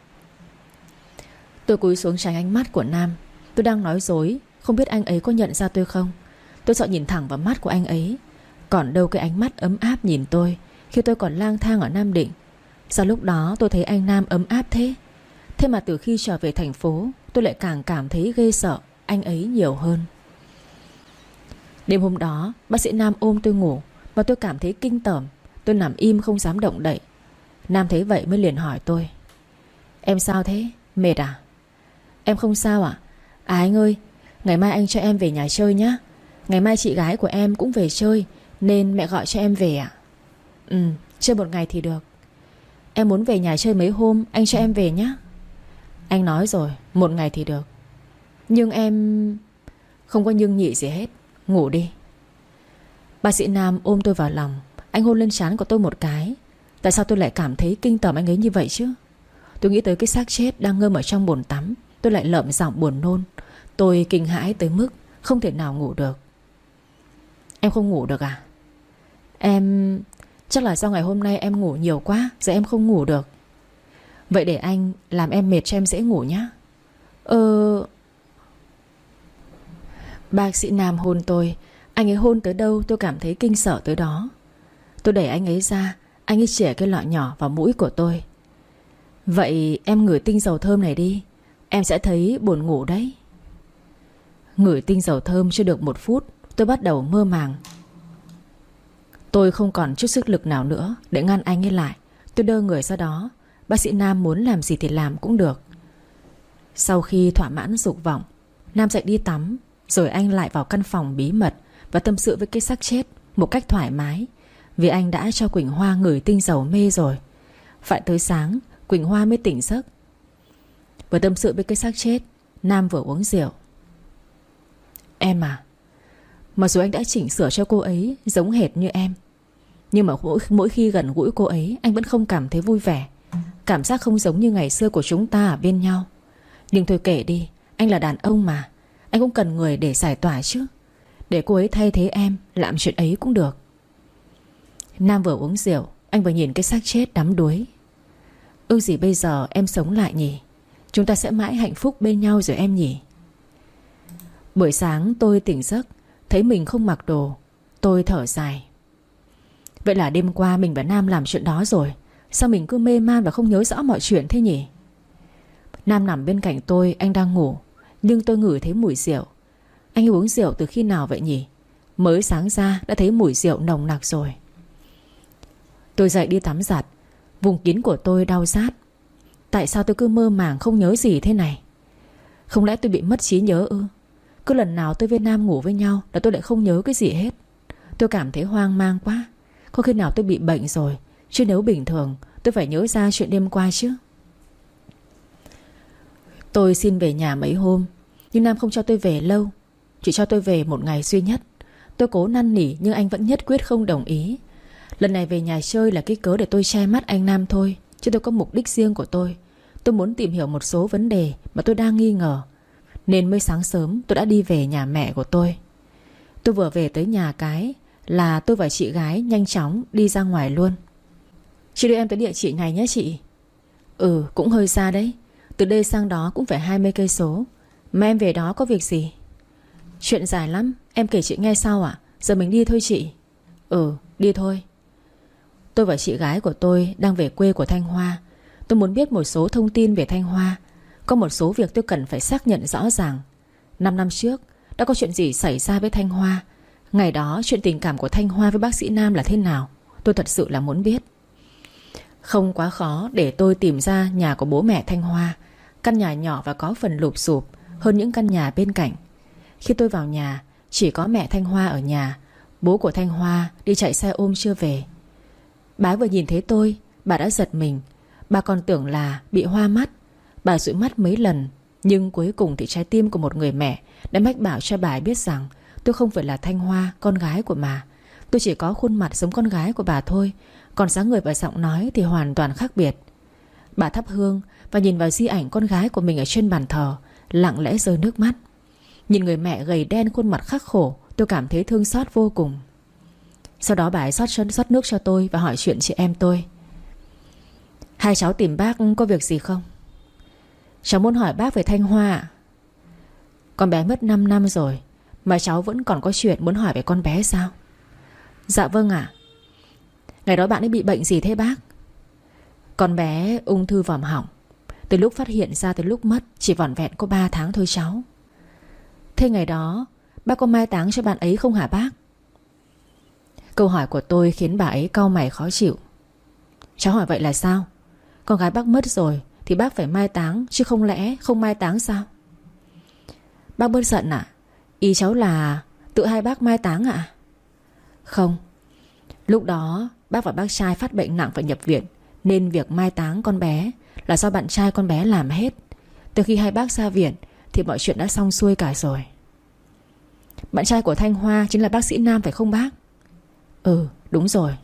Tôi cúi xuống tránh ánh mắt của Nam. Tôi đang nói dối, không biết anh ấy có nhận ra tôi không. Tôi sợ nhìn thẳng vào mắt của anh ấy. Còn đâu cái ánh mắt ấm áp nhìn tôi khi tôi còn lang thang ở Nam Định. Sao lúc đó tôi thấy anh Nam ấm áp thế? Thế mà từ khi trở về thành phố, tôi lại càng cảm thấy ghê sợ anh ấy nhiều hơn. Đêm hôm đó, bác sĩ Nam ôm tôi ngủ và tôi cảm thấy kinh tởm. Tôi nằm im không dám động đậy. Nam thấy vậy mới liền hỏi tôi. Em sao thế? Mệt à? Em không sao ạ. À anh ơi, ngày mai anh cho em về nhà chơi nhé. Ngày mai chị gái của em cũng về chơi, nên mẹ gọi cho em về ạ. Chơi một ngày thì được. Em muốn về nhà chơi mấy hôm, anh cho em về nhé. Anh nói rồi, một ngày thì được. Nhưng em... Không có nhưng nhị gì hết. Ngủ đi. Bác sĩ Nam ôm tôi vào lòng. Anh hôn lên trán của tôi một cái. Tại sao tôi lại cảm thấy kinh tởm anh ấy như vậy chứ? Tôi nghĩ tới cái xác chết đang ngâm ở trong bồn tắm. Tôi lại lợm giọng buồn nôn. Tôi kinh hãi tới mức không thể nào ngủ được. Em không ngủ được à? Em... Chắc là do ngày hôm nay em ngủ nhiều quá, giờ em không ngủ được. Vậy để anh làm em mệt cho em dễ ngủ nhé. Bác sĩ Nam hôn tôi. Anh ấy hôn tới đâu tôi cảm thấy kinh sợ tới đó. Tôi đẩy anh ấy ra. Anh ấy chĩa cái lọ nhỏ vào mũi của tôi. Vậy em ngửi tinh dầu thơm này đi, em sẽ thấy buồn ngủ đấy. Ngửi tinh dầu thơm chưa được 1 phút, tôi bắt đầu mơ màng. Tôi không còn chút sức lực nào nữa để ngăn anh ấy lại. Tôi đơ người ra đó. Bác sĩ Nam muốn làm gì thì làm cũng được. Sau khi thỏa mãn dục vọng, Nam dậy đi tắm. Rồi anh lại vào căn phòng bí mật và tâm sự với cái xác chết một cách thoải mái. Vì anh đã cho Quỳnh Hoa ngửi tinh dầu mê rồi. Phải tới sáng Quỳnh Hoa mới tỉnh giấc. Vừa tâm sự với cái xác chết, Nam vừa uống rượu. Em à, mặc dù anh đã chỉnh sửa cho cô ấy giống hệt như em, nhưng mà mỗi khi gần gũi cô ấy, anh vẫn không cảm thấy vui vẻ. Cảm giác không giống như ngày xưa của chúng ta ở bên nhau. Nhưng thôi kệ đi, anh là đàn ông mà. Anh cũng cần người để giải tỏa chứ. Để cô ấy thay thế em làm chuyện ấy cũng được. Nam vừa uống rượu, anh vừa nhìn cái xác chết đắm đuối. Ước gì bây giờ em sống lại nhỉ. Chúng ta sẽ mãi hạnh phúc bên nhau rồi em nhỉ. Buổi sáng tôi tỉnh giấc, thấy mình không mặc đồ. Tôi thở dài. Vậy là đêm qua mình và Nam làm chuyện đó rồi. Sao mình cứ mê man và không nhớ rõ mọi chuyện thế nhỉ? Nam nằm bên cạnh tôi, anh đang ngủ. Nhưng tôi ngửi thấy mùi rượu. Anh uống rượu từ khi nào vậy nhỉ? Mới sáng ra đã thấy mùi rượu nồng nặc rồi. Tôi dậy đi tắm giặt. Vùng kín của tôi đau rát. Tại sao tôi cứ mơ màng không nhớ gì thế này? Không lẽ tôi bị mất trí nhớ ư? Cứ lần nào tôi với Nam ngủ với nhau là tôi lại không nhớ cái gì hết. Tôi cảm thấy hoang mang quá. Có khi nào tôi bị bệnh rồi? Chứ nếu bình thường tôi phải nhớ ra chuyện đêm qua chứ. Tôi xin về nhà mấy hôm, nhưng Nam không cho tôi về lâu. Chỉ cho tôi về một ngày duy nhất. Tôi cố năn nỉ nhưng anh vẫn nhất quyết không đồng ý. Lần này về nhà chơi là cái cớ để tôi che mắt anh Nam thôi. Chứ tôi có mục đích riêng của tôi. Tôi muốn tìm hiểu một số vấn đề mà tôi đang nghi ngờ. Nên mới sáng sớm tôi đã đi về nhà mẹ của tôi. Tôi vừa về tới nhà cái là tôi và chị gái nhanh chóng đi ra ngoài luôn. Chị đưa em tới địa chỉ này nhé chị. Ừ, cũng hơi xa đấy. Từ đây sang đó cũng phải 20 cây số. Mà em về đó có việc gì? Chuyện dài lắm, em kể chị nghe sau ạ. Giờ mình đi thôi chị. Ừ, đi thôi. Tôi và chị gái của tôi đang về quê của Thanh Hoa. Tôi muốn biết một số thông tin về Thanh Hoa. Có một số việc tôi cần phải xác nhận rõ ràng. 5 năm trước đã có chuyện gì xảy ra với Thanh Hoa? Ngày đó chuyện tình cảm của Thanh Hoa với bác sĩ Nam là thế nào? Tôi thật sự là muốn biết. Không quá khó để tôi tìm ra nhà của bố mẹ Thanh Hoa. Căn nhà nhỏ và có phần lụp xụp hơn những căn nhà bên cạnh. Khi tôi vào nhà, chỉ có mẹ Thanh Hoa ở nhà. Bố của Thanh Hoa đi chạy xe ôm chưa về. Bà vừa nhìn thấy tôi, bà đã giật mình. Bà còn tưởng là bị hoa mắt. Bà dụi mắt mấy lần. Nhưng cuối cùng thì trái tim của một người mẹ đã mách bảo cho bà biết rằng tôi không phải là Thanh Hoa, con gái của bà. Tôi chỉ có khuôn mặt giống con gái của bà thôi. Còn dáng người và giọng nói thì hoàn toàn khác biệt. Bà thắp hương và nhìn vào di ảnh con gái của mình ở trên bàn thờ, lặng lẽ rơi nước mắt. Nhìn người mẹ gầy đen khuôn mặt khắc khổ, tôi cảm thấy thương xót vô cùng. Sau đó bà ấy rót nước cho tôi và hỏi chuyện chị em tôi. Hai cháu tìm bác có việc gì không? Cháu muốn hỏi bác về Thanh Hoa ạ. Con bé mất 5 năm rồi mà cháu vẫn còn có chuyện muốn hỏi về con bé sao? Dạ vâng ạ. Ngày đó bạn ấy bị bệnh gì thế bác? Con bé ung thư vòm họng. Từ lúc phát hiện ra tới lúc mất chỉ vỏn vẹn có 3 tháng thôi cháu. Thế ngày đó bác có mai táng cho bạn ấy không hả bác? Câu hỏi của tôi khiến bà ấy cau mày khó chịu. Cháu hỏi vậy là sao? Con gái bác mất rồi thì bác phải mai táng, chứ không lẽ không mai táng sao? Bác bớt giận ạ. Ý cháu là tự hai bác mai táng ạ? Không. Lúc đó bác và bác trai phát bệnh nặng phải nhập viện, nên việc mai táng con bé là do bạn trai con bé làm hết. Từ khi hai bác ra viện thì mọi chuyện đã xong xuôi cả rồi. Bạn trai của Thanh Hoa chính là bác sĩ Nam phải không bác? Ừ, đúng rồi.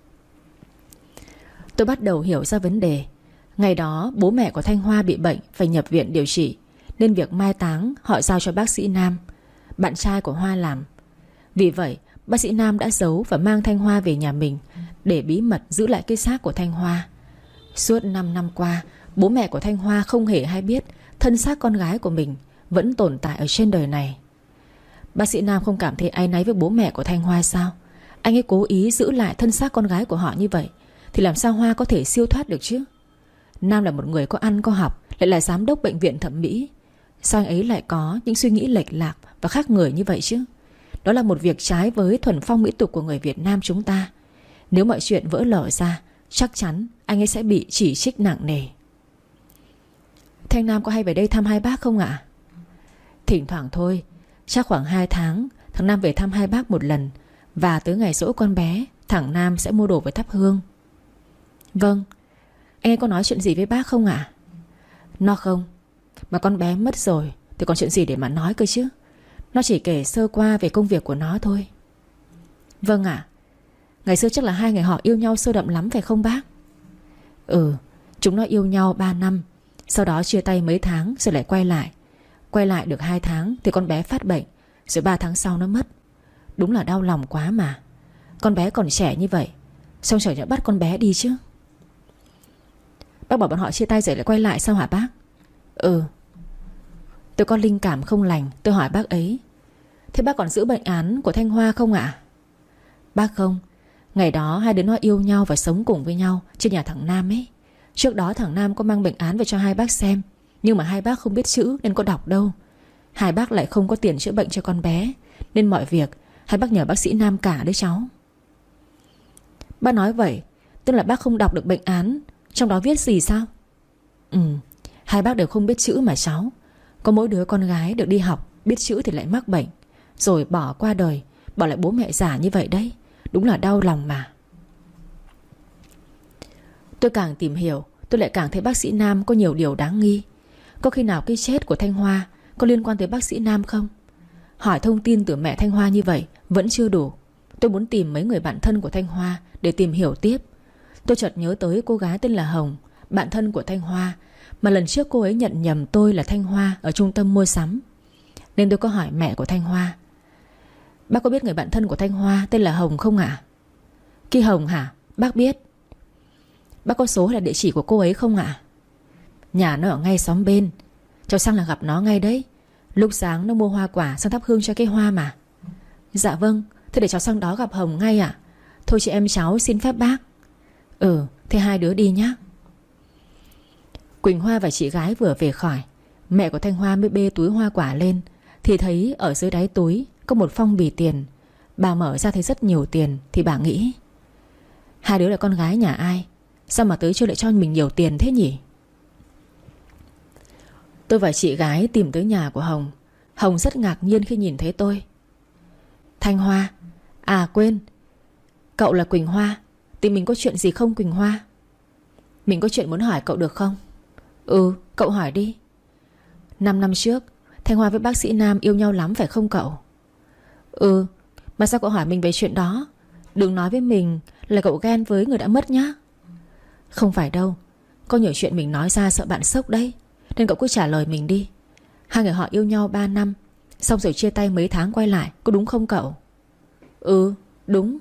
Tôi bắt đầu hiểu ra vấn đề. Ngày đó bố mẹ của Thanh Hoa bị bệnh, phải nhập viện điều trị, nên việc mai táng họ giao cho bác sĩ Nam, bạn trai của Hoa làm. Vì vậy bác sĩ Nam đã giấu và mang Thanh Hoa về nhà mình để bí mật giữ lại cái xác của Thanh Hoa. Suốt 5 năm qua, bố mẹ của Thanh Hoa không hề hay biết thân xác con gái của mình vẫn tồn tại ở trên đời này. Bác sĩ Nam không cảm thấy áy náy với bố mẹ của Thanh Hoa sao? Anh ấy cố ý giữ lại thân xác con gái của họ như vậy thì làm sao Hoa có thể siêu thoát được chứ? Nam là một người có ăn có học, lại là giám đốc bệnh viện thẩm mỹ. Sao anh ấy lại có những suy nghĩ lệch lạc và khác người như vậy chứ? Đó là một việc trái với thuần phong mỹ tục của người Việt Nam chúng ta. Nếu mọi chuyện vỡ lở ra, chắc chắn anh ấy sẽ bị chỉ trích nặng nề. Thanh Nam có hay về đây thăm hai bác không ạ? Thỉnh thoảng thôi. Chắc khoảng 2 tháng thằng Nam về thăm hai bác một lần. Và tới ngày giỗ con bé, thằng Nam sẽ mua đồ về thắp hương. Vâng. Anh ấy có nói chuyện gì với bác không ạ? Nó không. Mà con bé mất rồi thì còn chuyện gì để mà nói cơ chứ. Nó chỉ kể sơ qua về công việc của nó thôi. Vâng ạ. Ngày xưa chắc là hai người họ yêu nhau sâu đậm lắm phải không bác? Ừ. Chúng nó yêu nhau 3 năm. Sau đó chia tay mấy tháng rồi lại quay lại. Quay lại được 2 tháng thì con bé phát bệnh. Rồi 3 tháng sau nó mất. Đúng là đau lòng quá mà. Con bé còn trẻ như vậy, xong trời đã bắt con bé đi chứ. Bác bảo bọn họ chia tay rồi lại quay lại sao hả bác? Ừ. Tôi có linh cảm không lành. Tôi hỏi bác ấy. Thế bác còn giữ bệnh án của Thanh Hoa không ạ? Bác không. Ngày đó hai đứa nó yêu nhau và sống cùng với nhau trên nhà thằng Nam ấy. Trước đó thằng Nam có mang bệnh án về cho hai bác xem. Nhưng mà hai bác không biết chữ nên có đọc đâu. Hai bác lại không có tiền chữa bệnh cho con bé, nên mọi việc hai bác nhờ bác sĩ Nam cả đấy cháu. Bác nói vậy tức là bác không đọc được bệnh án trong đó viết gì sao? Ừ. Hai bác đều không biết chữ mà cháu. Có mỗi đứa con gái được đi học biết chữ thì lại mắc bệnh, rồi bỏ qua đời, bỏ lại bố mẹ già như vậy đấy. Đúng là đau lòng mà. Tôi càng tìm hiểu tôi lại càng thấy bác sĩ Nam có nhiều điều đáng nghi. Có khi nào cái chết của Thanh Hoa có liên quan tới bác sĩ Nam không? Hỏi thông tin từ mẹ Thanh Hoa như vậy vẫn chưa đủ. Tôi muốn tìm mấy người bạn thân của Thanh Hoa để tìm hiểu tiếp. Tôi chợt nhớ tới cô gái tên là Hồng, bạn thân của Thanh Hoa, mà lần trước cô ấy nhận nhầm tôi là Thanh Hoa ở trung tâm mua sắm. Nên tôi có hỏi mẹ của Thanh Hoa. Bác có biết người bạn thân của Thanh Hoa tên là Hồng không ạ? Ki Hồng hả? Bác biết. Bác có số hay là địa chỉ của cô ấy không ạ? Nhà nó ở ngay xóm bên. Cháu sang là gặp nó ngay đấy. Lúc sáng nó mua hoa quả sang thắp hương cho cây hoa mà. Dạ vâng. Thế để cháu sang đó gặp Hồng ngay ạ. Thôi chị em cháu xin phép bác. Ừ. Thế hai đứa đi nhá. Quỳnh Hoa và chị gái vừa về khỏi, mẹ của Thanh Hoa mới bê túi hoa quả lên thì thấy ở dưới đáy túi có một phong bì tiền. Bà mở ra thấy rất nhiều tiền thì bà nghĩ, hai đứa là con gái nhà ai, sao mà tới chưa lại cho mình nhiều tiền thế nhỉ? Tôi và chị gái tìm tới nhà của Hồng. Hồng rất ngạc nhiên khi nhìn thấy tôi. Thanh Hoa. À quên, cậu là Quỳnh Hoa. Tìm mình có chuyện gì không Quỳnh Hoa? Mình có chuyện muốn hỏi cậu được không? Ừ, cậu hỏi đi. 5 năm trước Thanh Hoa với bác sĩ Nam yêu nhau lắm phải không cậu? Ừ. Mà sao cậu hỏi mình về chuyện đó? Đừng nói với mình là cậu ghen với người đã mất nhá. Không phải đâu. Có nhiều chuyện mình nói ra sợ bạn sốc đấy. Nên cậu cứ trả lời mình đi. Hai người họ yêu nhau 3 năm, xong rồi chia tay mấy tháng quay lại, có đúng không cậu? Ừ, đúng.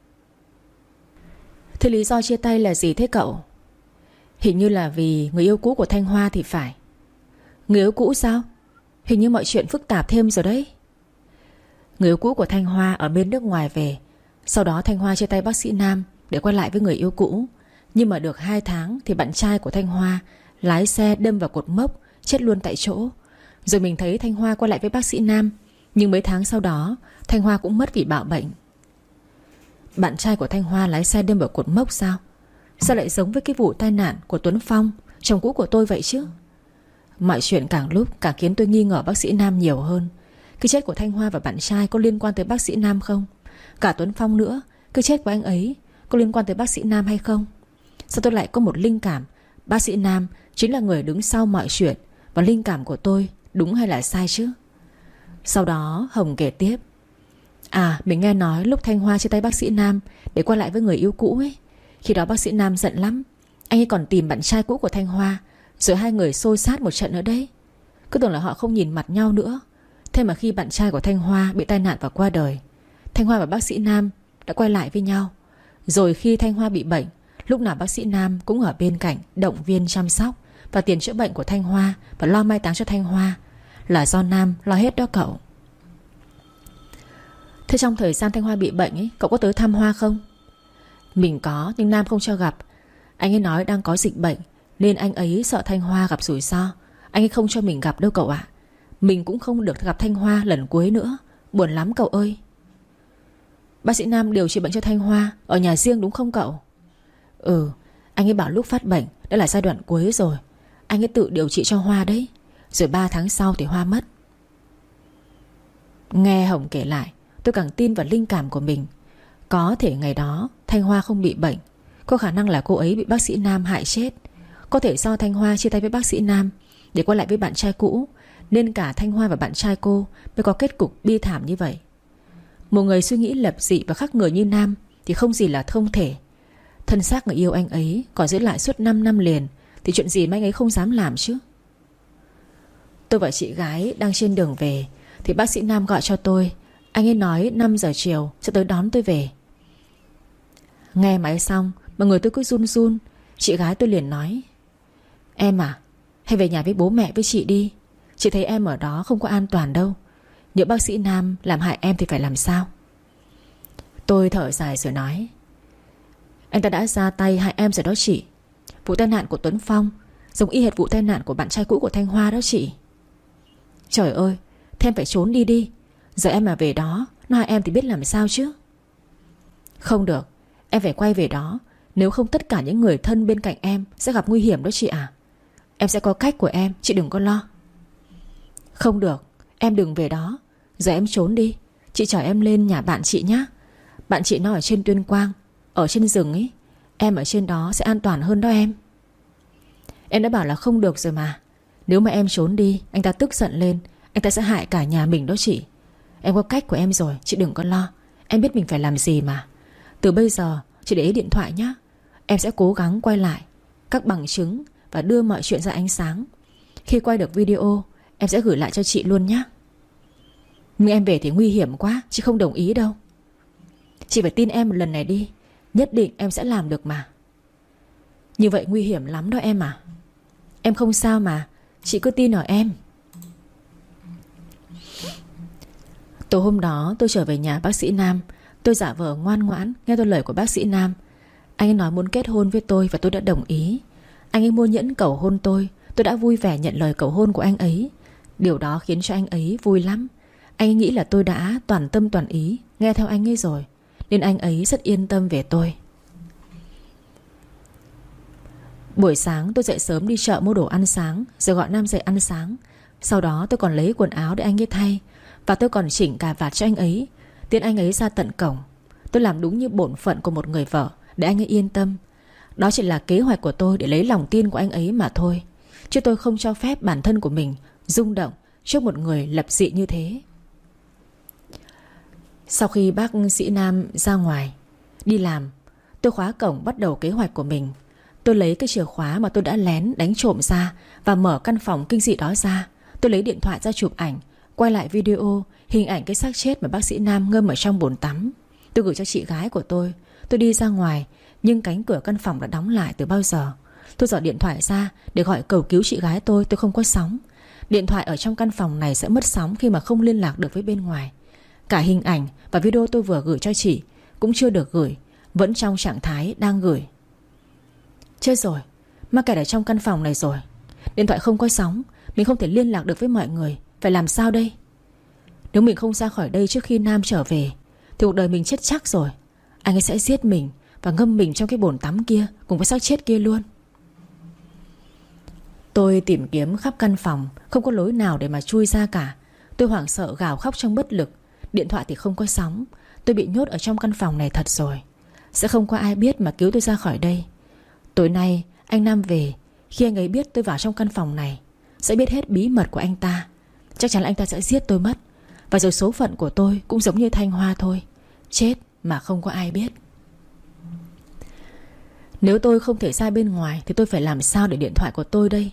Thế lý do chia tay là gì thế cậu? Hình như là vì người yêu cũ của Thanh Hoa thì phải. Người yêu cũ sao? Hình như mọi chuyện phức tạp thêm rồi đấy. Người yêu cũ của Thanh Hoa ở bên nước ngoài về. Sau đó Thanh Hoa chia tay bác sĩ Nam để quay lại với người yêu cũ. Nhưng mà được 2 tháng thì bạn trai của Thanh Hoa lái xe đâm vào cột mốc, chết luôn tại chỗ. Rồi mình thấy Thanh Hoa quay lại với bác sĩ Nam. Nhưng mấy tháng sau đó Thanh Hoa cũng mất vì bạo bệnh. Bạn trai của Thanh Hoa lái xe đâm vào cột mốc sao? Sao lại giống với cái vụ tai nạn của Tuấn Phong, chồng cũ của tôi vậy chứ? Mọi chuyện càng lúc càng khiến tôi nghi ngờ bác sĩ Nam nhiều hơn. Cái chết của Thanh Hoa và bạn trai có liên quan tới bác sĩ Nam không? Cả Tuấn Phong nữa, cái chết của anh ấy có liên quan tới bác sĩ Nam hay không? Sao tôi lại có một linh cảm bác sĩ Nam chính là người đứng sau mọi chuyện? Và linh cảm của tôi đúng hay là sai chứ? Sau đó Hồng kể tiếp. À, mình nghe nói lúc Thanh Hoa chia tay bác sĩ Nam để quay lại với người yêu cũ ấy, khi đó bác sĩ Nam giận lắm. Anh ấy còn tìm bạn trai cũ của Thanh Hoa, rồi hai người xô xát một trận nữa đấy. Cứ tưởng là họ không nhìn mặt nhau nữa. Thế mà khi bạn trai của Thanh Hoa bị tai nạn và qua đời, Thanh Hoa và bác sĩ Nam đã quay lại với nhau. Rồi khi Thanh Hoa bị bệnh, lúc nào bác sĩ Nam cũng ở bên cạnh, động viên chăm sóc và tiền chữa bệnh của Thanh Hoa và lo mai táng cho Thanh Hoa. Là do Nam lo hết đó cậu. Thế trong thời gian Thanh Hoa bị bệnh ấy, cậu có tới thăm Hoa không? Mình có, nhưng Nam không cho gặp. Anh ấy nói đang có dịch bệnh, nên anh ấy sợ Thanh Hoa gặp rủi ro. Anh ấy không cho mình gặp đâu cậu ạ. Mình cũng không được gặp Thanh Hoa lần cuối nữa. Buồn lắm cậu ơi. Bác sĩ Nam điều trị bệnh cho Thanh Hoa ở nhà riêng đúng không cậu? Ừ, anh ấy bảo lúc phát bệnh đã là giai đoạn cuối rồi. anh ấy tự điều trị cho Hoa đấy. Rồi 3 tháng sau thì Hoa mất. Nghe Hồng kể lại, tôi càng tin vào linh cảm của mình. Có thể ngày đó Thanh Hoa không bị bệnh. Có khả năng là cô ấy bị bác sĩ Nam hại chết. Có thể do Thanh Hoa chia tay với bác sĩ Nam để quay lại với bạn trai cũ, nên cả Thanh Hoa và bạn trai cô mới có kết cục bi thảm như vậy. Một người suy nghĩ lập dị và khác người như Nam thì không gì là không thể. Thân xác người yêu anh ấy còn giữ lại suốt 5 năm liền thì chuyện gì mà anh ấy không dám làm chứ. Tôi và chị gái đang trên đường về thì bác sĩ Nam gọi cho tôi. Anh ấy nói 5 giờ chiều sẽ tới đón tôi về. Nghe máy xong mà người tôi cứ run run. Chị gái tôi liền nói: Em à, hay về nhà với bố mẹ với chị đi. Chị thấy em ở đó không có an toàn đâu. Nếu bác sĩ Nam làm hại em thì phải làm sao? Tôi thở dài rồi nói: Anh ta đã ra tay hại em rồi đó chị. Vụ tai nạn của Tuấn Phong giống y hệt vụ tai nạn của bạn trai cũ của Thanh Hoa đó chị. Trời ơi, thế em phải trốn đi đi. Giờ em mà về đó nó hại em thì biết làm sao chứ. Không được, em phải quay về đó. Nếu không tất cả những người thân bên cạnh em sẽ gặp nguy hiểm đó chị à. Em sẽ có cách của em, chị đừng có lo. Không được, em đừng về đó. Giờ em trốn đi. Chị chở em lên nhà bạn chị nhé. Bạn chị nó ở trên Tuyên Quang, ở trên rừng ấy. Em ở trên đó sẽ an toàn hơn đó em. Em đã bảo là không được rồi mà. Nếu mà em trốn đi, anh ta tức giận lên, anh ta sẽ hại cả nhà mình đó chị. Em có cách của em rồi, chị đừng có lo. Em biết mình phải làm gì mà. Từ bây giờ chị để ý điện thoại nhé. Em sẽ cố gắng quay lại các bằng chứng và đưa mọi chuyện ra ánh sáng. Khi quay được video em sẽ gửi lại cho chị luôn nhé. Nhưng em về thì nguy hiểm quá, chị không đồng ý đâu. Chị phải tin em một lần này đi. Nhất định em sẽ làm được mà. Như vậy nguy hiểm lắm đó em à. Em không sao mà, chị cứ tin ở em. Tối hôm đó tôi trở về nhà bác sĩ Nam. Tôi giả vờ ngoan ngoãn nghe theo lời của bác sĩ Nam. Anh ấy nói muốn kết hôn với tôi và tôi đã đồng ý. Anh ấy mua nhẫn cầu hôn tôi. Tôi đã vui vẻ nhận lời cầu hôn của anh ấy. Điều đó khiến cho anh ấy vui lắm. Anh ấy nghĩ là tôi đã toàn tâm toàn ý nghe theo anh ấy rồi, nên anh ấy rất yên tâm về tôi. Buổi sáng tôi dậy sớm đi chợ mua đồ ăn sáng, rồi gọi Nam dậy ăn sáng. Sau đó tôi còn lấy quần áo để anh ấy thay, và tôi còn chỉnh cà vạt cho anh ấy, tiễn anh ấy ra tận cổng. Tôi làm đúng như bổn phận của một người vợ để anh ấy yên tâm. Đó chỉ là kế hoạch của tôi để lấy lòng tin của anh ấy mà thôi. Chứ tôi không cho phép bản thân của mình rung động trước một người lập dị như thế. Sau khi bác sĩ Nam ra ngoài đi làm, tôi khóa cổng bắt đầu kế hoạch của mình. Tôi lấy cái chìa khóa mà tôi đã lén đánh trộm ra và mở căn phòng kinh dị đó ra. Tôi lấy điện thoại ra chụp ảnh, quay lại video, hình ảnh cái xác chết mà bác sĩ Nam ngâm ở trong bồn tắm. Tôi gửi cho chị gái của tôi. Tôi đi ra ngoài, nhưng cánh cửa căn phòng đã đóng lại từ bao giờ. Tôi giở điện thoại ra để gọi cầu cứu chị gái tôi không có sóng. Điện thoại ở trong căn phòng này sẽ mất sóng khi mà không liên lạc được với bên ngoài. Cả hình ảnh và video tôi vừa gửi cho chị cũng chưa được gửi, vẫn trong trạng thái đang gửi. Chết rồi, mắc kẹt ở trong căn phòng này rồi. Điện thoại không có sóng, mình không thể liên lạc được với mọi người. Phải làm sao đây? Nếu mình không ra khỏi đây trước khi Nam trở về thì cuộc đời mình chết chắc rồi. Anh ấy sẽ giết mình và ngâm mình trong cái bồn tắm kia cùng với xác chết kia luôn. Tôi tìm kiếm khắp căn phòng, không có lối nào để mà chui ra cả. Tôi hoảng sợ gào khóc trong bất lực. Điện thoại thì không có sóng. Tôi bị nhốt ở trong căn phòng này thật rồi. Sẽ không có ai biết mà cứu tôi ra khỏi đây. Tối nay anh Nam về. Khi anh ấy biết tôi vào trong căn phòng này, sẽ biết hết bí mật của anh ta. Chắc chắn là anh ta sẽ giết tôi mất. Và rồi số phận của tôi cũng giống như Thanh Hoa thôi, chết mà không có ai biết. Nếu tôi không thể ra bên ngoài thì tôi phải làm sao để điện thoại của tôi đây?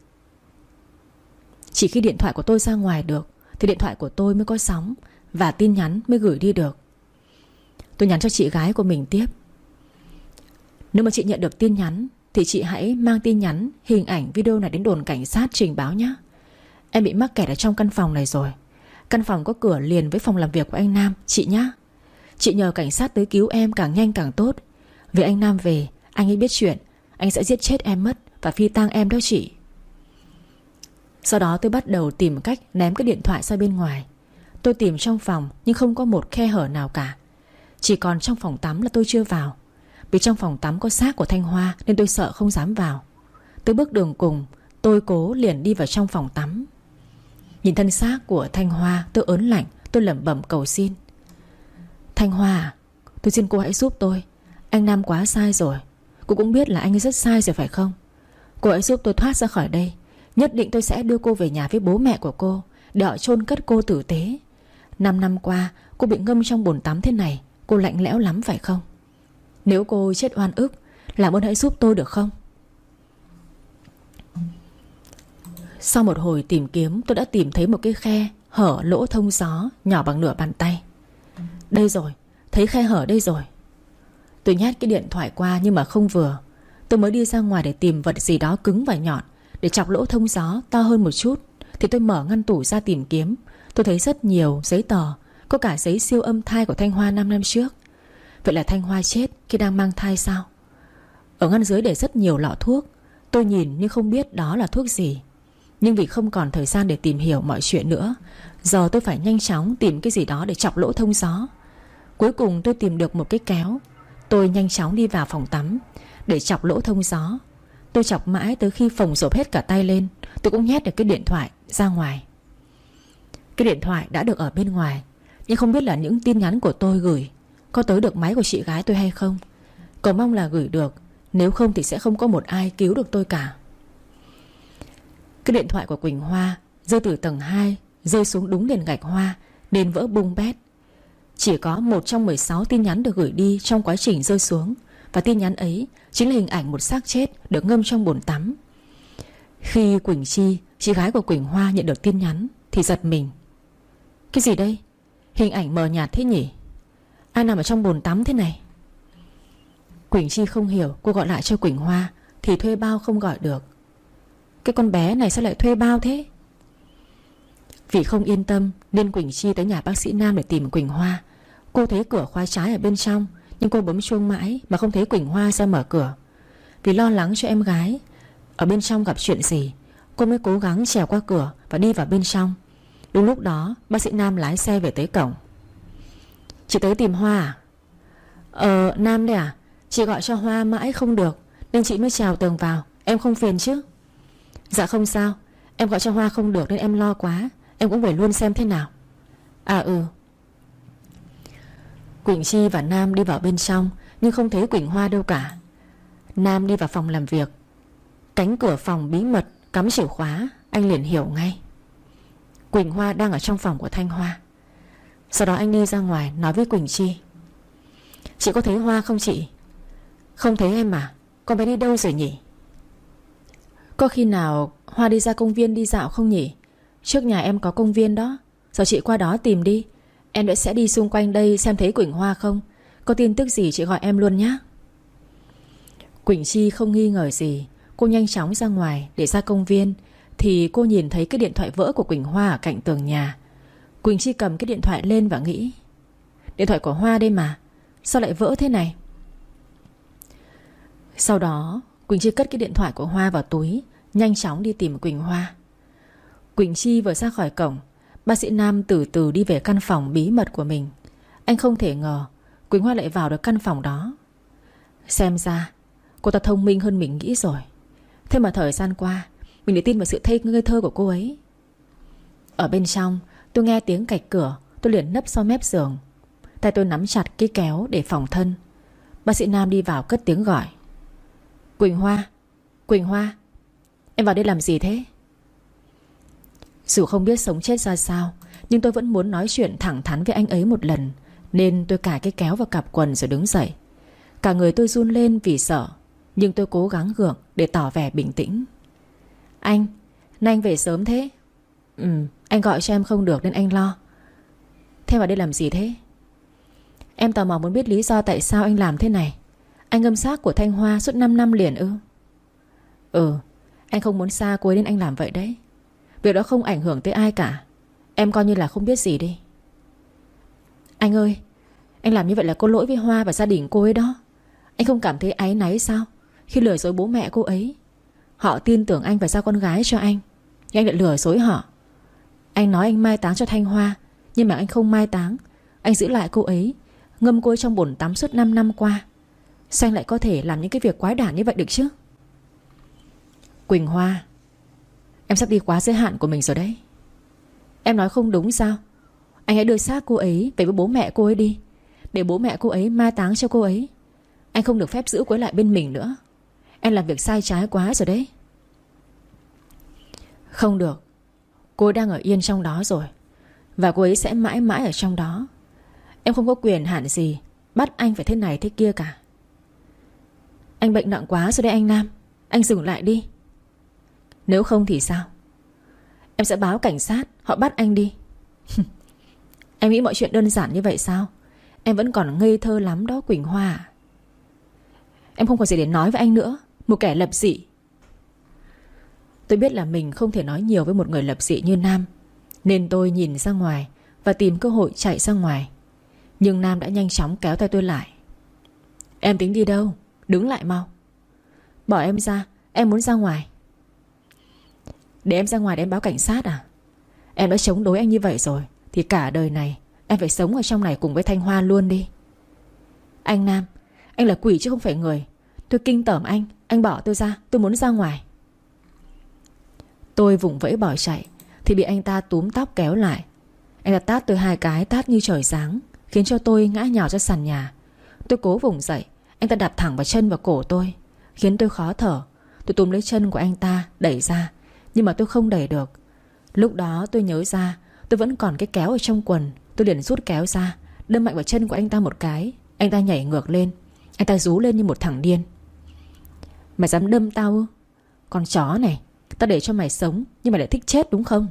Chỉ khi điện thoại của tôi ra ngoài được thì điện thoại của tôi mới có sóng và tin nhắn mới gửi đi được. Tôi nhắn cho chị gái của mình tiếp. Nếu mà chị nhận được tin nhắn thì chị hãy mang tin nhắn, hình ảnh, video này đến đồn cảnh sát trình báo nhé. Em bị mắc kẹt ở trong căn phòng này rồi. Căn phòng có cửa liền với phòng làm việc của anh Nam, chị nhé. Chị nhờ cảnh sát tới cứu em càng nhanh càng tốt. Vì anh Nam về, anh ấy biết chuyện, anh sẽ giết chết em mất và phi tang em đó chị. Sau đó tôi bắt đầu tìm cách ném cái điện thoại ra bên ngoài. Tôi tìm trong phòng nhưng không có một khe hở nào cả. Chỉ còn trong phòng tắm là tôi chưa vào. Vì trong phòng tắm có xác của Thanh Hoa nên tôi sợ không dám vào. Tới bước đường cùng, Tôi cố liền đi vào trong phòng tắm. Nhìn thân xác của Thanh Hoa, tôi ớn lạnh. Tôi lẩm bẩm cầu xin: Thanh Hoa à, tôi xin cô hãy giúp tôi. Anh Nam quá sai rồi. Cô cũng biết là anh ấy rất sai rồi phải không? Cô hãy giúp tôi thoát ra khỏi đây. Nhất định tôi sẽ đưa cô về nhà với bố mẹ của cô, để họ chôn cất cô tử tế. 5 năm qua cô bị ngâm trong bồn tắm thế này, cô lạnh lẽo lắm phải không? Nếu cô chết oan ức, làm ơn hãy giúp tôi được không? Sau một hồi tìm kiếm, tôi đã tìm thấy một cái khe hở lỗ thông gió nhỏ bằng nửa bàn tay. Đây rồi, thấy khe hở đây rồi. Tôi nhét cái điện thoại qua nhưng mà không vừa. Tôi mới đi ra ngoài để tìm vật gì đó cứng và nhọn để chọc lỗ thông gió to hơn một chút, thì tôi mở ngăn tủ ra tìm kiếm. Tôi thấy rất nhiều giấy tờ, có cả giấy siêu âm thai của Thanh Hoa 5 năm trước. Vậy là Thanh Hoa chết khi đang mang thai sao? Ở ngăn dưới để rất nhiều lọ thuốc. Tôi nhìn nhưng không biết đó là thuốc gì. Nhưng vì không còn thời gian để tìm hiểu mọi chuyện nữa, giờ tôi phải nhanh chóng tìm cái gì đó để chọc lỗ thông gió. Cuối cùng tôi tìm được một cái kéo. Tôi nhanh chóng đi vào phòng tắm để chọc lỗ thông gió. Tôi chọc mãi tới khi phồng rộp hết cả tay lên. Tôi cũng nhét được cái điện thoại ra ngoài. Cái điện thoại đã được ở bên ngoài, nhưng không biết là những tin nhắn của tôi gửi có tới được máy của chị gái tôi hay không. Cầu mong là gửi được, nếu không thì sẽ không có một ai cứu được tôi cả. Cái điện thoại của Quỳnh Hoa rơi từ tầng 2, rơi xuống đúng nền gạch hoa nên vỡ bung bét. Chỉ có một trong 16 tin nhắn được gửi đi trong quá trình rơi xuống, và tin nhắn ấy chính là hình ảnh một xác chết được ngâm trong bồn tắm. Khi Quỳnh Chi, chị gái của Quỳnh Hoa, nhận được tin nhắn thì giật mình. Cái gì đây? Hình ảnh mờ nhạt thế nhỉ? Ai nằm ở trong bồn tắm thế này? Quỳnh Chi không hiểu. Cô gọi lại cho Quỳnh Hoa thì thuê bao không gọi được. Cái con bé này sao lại thuê bao thế? Vì không yên tâm nên Quỳnh Chi tới nhà bác sĩ Nam để tìm Quỳnh Hoa. Cô thấy cửa khóa trái ở bên trong, nhưng cô bấm chuông mãi mà không thấy Quỳnh Hoa ra mở cửa. Vì lo lắng cho em gái ở bên trong gặp chuyện gì, cô mới cố gắng trèo qua cửa và đi vào bên trong. Đúng lúc đó bác sĩ Nam lái xe về tới cổng. Chị tới tìm Hoa à? Nam đây à? Chị gọi cho Hoa mãi không được nên chị mới trèo tường vào. Em không phiền chứ? Dạ không sao. Em gọi cho Hoa không được nên em lo quá. Em cũng về luôn xem thế nào. À ừ. Quỳnh Chi và Nam đi vào bên trong nhưng không thấy Quỳnh Hoa đâu cả. Nam đi vào phòng làm việc. Cánh cửa phòng bí mật cắm chìa khóa. Anh liền hiểu ngay. Quỳnh Hoa đang ở trong phòng của Thanh Hoa. Sau đó anh đi ra ngoài nói với Quỳnh Chi. Chị có thấy Hoa không chị? Không thấy em à? Con bé đi đâu rồi nhỉ? Có khi nào Hoa đi ra công viên đi dạo không nhỉ? Trước nhà em có công viên đó. Giờ chị qua đó tìm đi. Em sẽ đi xung quanh đây xem thấy Quỳnh Hoa không. Có tin tức gì chị gọi em luôn nhé. Quỳnh Chi không nghi ngờ gì. Cô nhanh chóng ra ngoài để ra công viên. Thì cô nhìn thấy cái điện thoại vỡ của Quỳnh Hoa ở cạnh tường nhà. Quỳnh Chi cầm cái điện thoại lên và nghĩ, điện thoại của Hoa đây mà, sao lại vỡ thế này? Sau đó Quỳnh Chi cất cái điện thoại của Hoa vào túi, nhanh chóng đi tìm Quỳnh Hoa. Quỳnh Chi vừa ra khỏi cổng, bác sĩ Nam từ từ đi về căn phòng bí mật của mình. Anh không thể ngờ Quỳnh Hoa lại vào được căn phòng đó. Xem ra cô ta thông minh hơn mình nghĩ rồi. Thế mà thời gian qua mình để tin vào sự ngây thơ của cô ấy. Ở bên trong tôi nghe tiếng cạch cửa. Tôi liền nấp sau mép giường. Tay tôi nắm chặt cái kéo để phòng thân. Bác sĩ Nam đi vào cất tiếng gọi. Quỳnh Hoa, Quỳnh Hoa, em vào đây làm gì thế? Dù không biết sống chết ra sao, nhưng tôi vẫn muốn nói chuyện thẳng thắn với anh ấy một lần, nên tôi cài cái kéo vào cặp quần rồi đứng dậy. Cả người tôi run lên vì sợ, nhưng tôi cố gắng gượng để tỏ vẻ bình tĩnh. Anh, nay anh về sớm thế? Anh gọi cho em không được nên anh lo. Thế vào đây làm gì thế? Em tò mò muốn biết lý do tại sao anh làm thế này. Anh ngâm xác của Thanh Hoa suốt 5 năm liền ư? Anh không muốn xa cô ấy nên anh làm vậy đấy. Việc đó không ảnh hưởng tới ai cả. Em coi như là không biết gì đi. Anh ơi, anh làm như vậy là có lỗi với Hoa và gia đình cô ấy đó. Anh không cảm thấy áy náy sao khi lừa dối bố mẹ cô ấy? Họ tin tưởng anh và giao con gái cho anh, nhưng anh lại lừa dối họ. Anh nói anh mai táng cho Thanh Hoa, nhưng mà anh không mai táng. Anh giữ lại cô ấy, ngâm cô ấy trong bồn tắm suốt 5 năm qua. Sao anh lại có thể làm những cái việc quái đản như vậy được chứ? Quỳnh Hoa, Em sắp đi quá giới hạn của mình rồi đấy. Em nói không đúng sao? Anh hãy đưa xác cô ấy về với bố mẹ cô ấy đi, để bố mẹ cô ấy mai táng cho cô ấy. Anh không được phép giữ cô ấy lại bên mình nữa. Em làm việc sai trái quá rồi đấy. Không được. Cô ấy đang ở yên trong đó rồi, và cô ấy sẽ mãi mãi ở trong đó. Em không có quyền hạn gì bắt anh phải thế này thế kia cả. Anh bệnh nặng quá rồi đấy anh Nam. Anh dừng lại đi. Nếu không thì sao? Em sẽ báo cảnh sát, họ bắt anh đi. Em nghĩ mọi chuyện đơn giản như vậy sao? Em vẫn còn ngây thơ lắm đó Quỳnh Hoa. Em không còn gì để nói với anh nữa. Một kẻ lập dị. Tôi biết là mình không thể nói nhiều với một người lập dị như Nam, nên tôi nhìn ra ngoài và tìm cơ hội chạy ra ngoài. Nhưng Nam đã nhanh chóng kéo tay tôi lại. Em tính đi đâu? Đứng lại mau. Bỏ em ra, em muốn ra ngoài. Để em ra ngoài để em báo cảnh sát à? Em đã chống đối anh như vậy rồi thì cả đời này em phải sống ở trong này cùng với Thanh Hoa luôn đi. Anh Nam, anh là quỷ chứ không phải người. Tôi kinh tởm anh bỏ tôi ra, tôi muốn ra ngoài. Tôi vùng vẫy bỏ chạy thì bị anh ta túm tóc kéo lại. Anh ta tát tôi 2 cái tát như trời giáng, khiến cho tôi ngã nhào ra sàn nhà. Tôi cố vùng dậy, anh ta đạp thẳng vào chân và cổ tôi, khiến tôi khó thở. Tôi túm lấy chân của anh ta đẩy ra, nhưng mà tôi không đẩy được. Lúc đó tôi nhớ ra tôi vẫn còn cái kéo ở trong quần. Tôi liền rút kéo ra, đâm mạnh vào chân của anh ta một cái. Anh ta nhảy ngược lên. Anh ta rú lên như một thằng điên. Mày dám đâm tao ư? Con chó này, tao để cho mày sống, nhưng mày lại thích chết đúng không?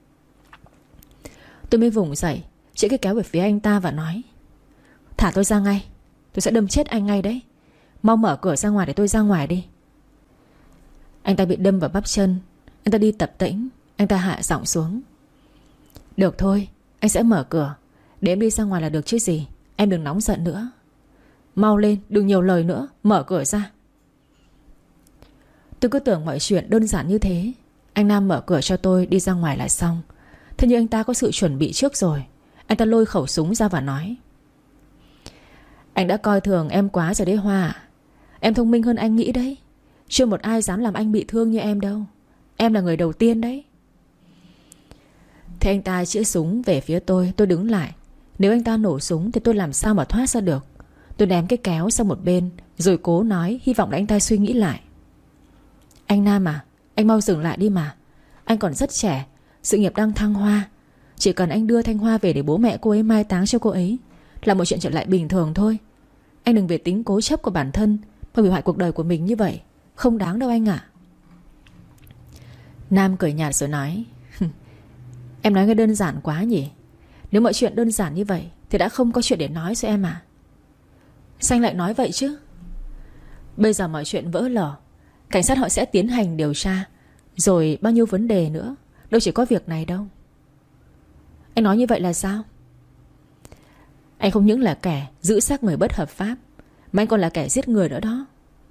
Tôi mới vùng dậy, chĩa cái kéo về phía anh ta và nói: Thả tôi ra ngay, tôi sẽ đâm chết anh ngay đấy. Mau mở cửa ra ngoài để tôi ra ngoài đi. Anh ta bị đâm vào bắp chân. Anh ta đi tập tễnh. Anh ta hạ giọng xuống: Được thôi, anh sẽ mở cửa, để em đi ra ngoài là được chứ gì. Em đừng nóng giận nữa. Mau lên, đừng nhiều lời nữa, mở cửa ra. Tôi cứ tưởng mọi chuyện đơn giản như thế. Anh Nam mở cửa cho tôi đi ra ngoài là xong. Thế nhưng anh ta có sự chuẩn bị trước rồi. Anh ta lôi khẩu súng ra và nói: Anh đã coi thường em quá rồi đấy Hoa. Em thông minh hơn anh nghĩ đấy. Chưa một ai dám làm anh bị thương như em đâu. Em là người đầu tiên đấy. Thế anh ta chĩa súng về phía tôi đứng lại. Nếu anh ta nổ súng thì tôi làm sao mà thoát ra được. Tôi ném cái kéo sang một bên, rồi cố nói, hy vọng là anh ta suy nghĩ lại. Anh Nam à, anh mau dừng lại đi mà. Anh còn rất trẻ, sự nghiệp đang thăng hoa. Chỉ cần anh đưa Thanh Hoa về để bố mẹ cô ấy mai táng cho cô ấy là một chuyện trở lại bình thường thôi. Anh đừng vì tính cố chấp của bản thân mà hủy hoại cuộc đời của mình như vậy. Không đáng đâu anh ạ. Nam cười nhạt rồi nói: Em nói nghe đơn giản quá nhỉ. Nếu mọi chuyện đơn giản như vậy thì đã không có chuyện để nói rồi em à. Sao anh lại nói vậy chứ? Bây giờ mọi chuyện vỡ lở, cảnh sát họ sẽ tiến hành điều tra, rồi bao nhiêu vấn đề nữa. Đâu chỉ có việc này đâu. Anh nói như vậy là sao? Anh không những là kẻ giữ xác người bất hợp pháp, mà anh còn là kẻ giết người nữa đó.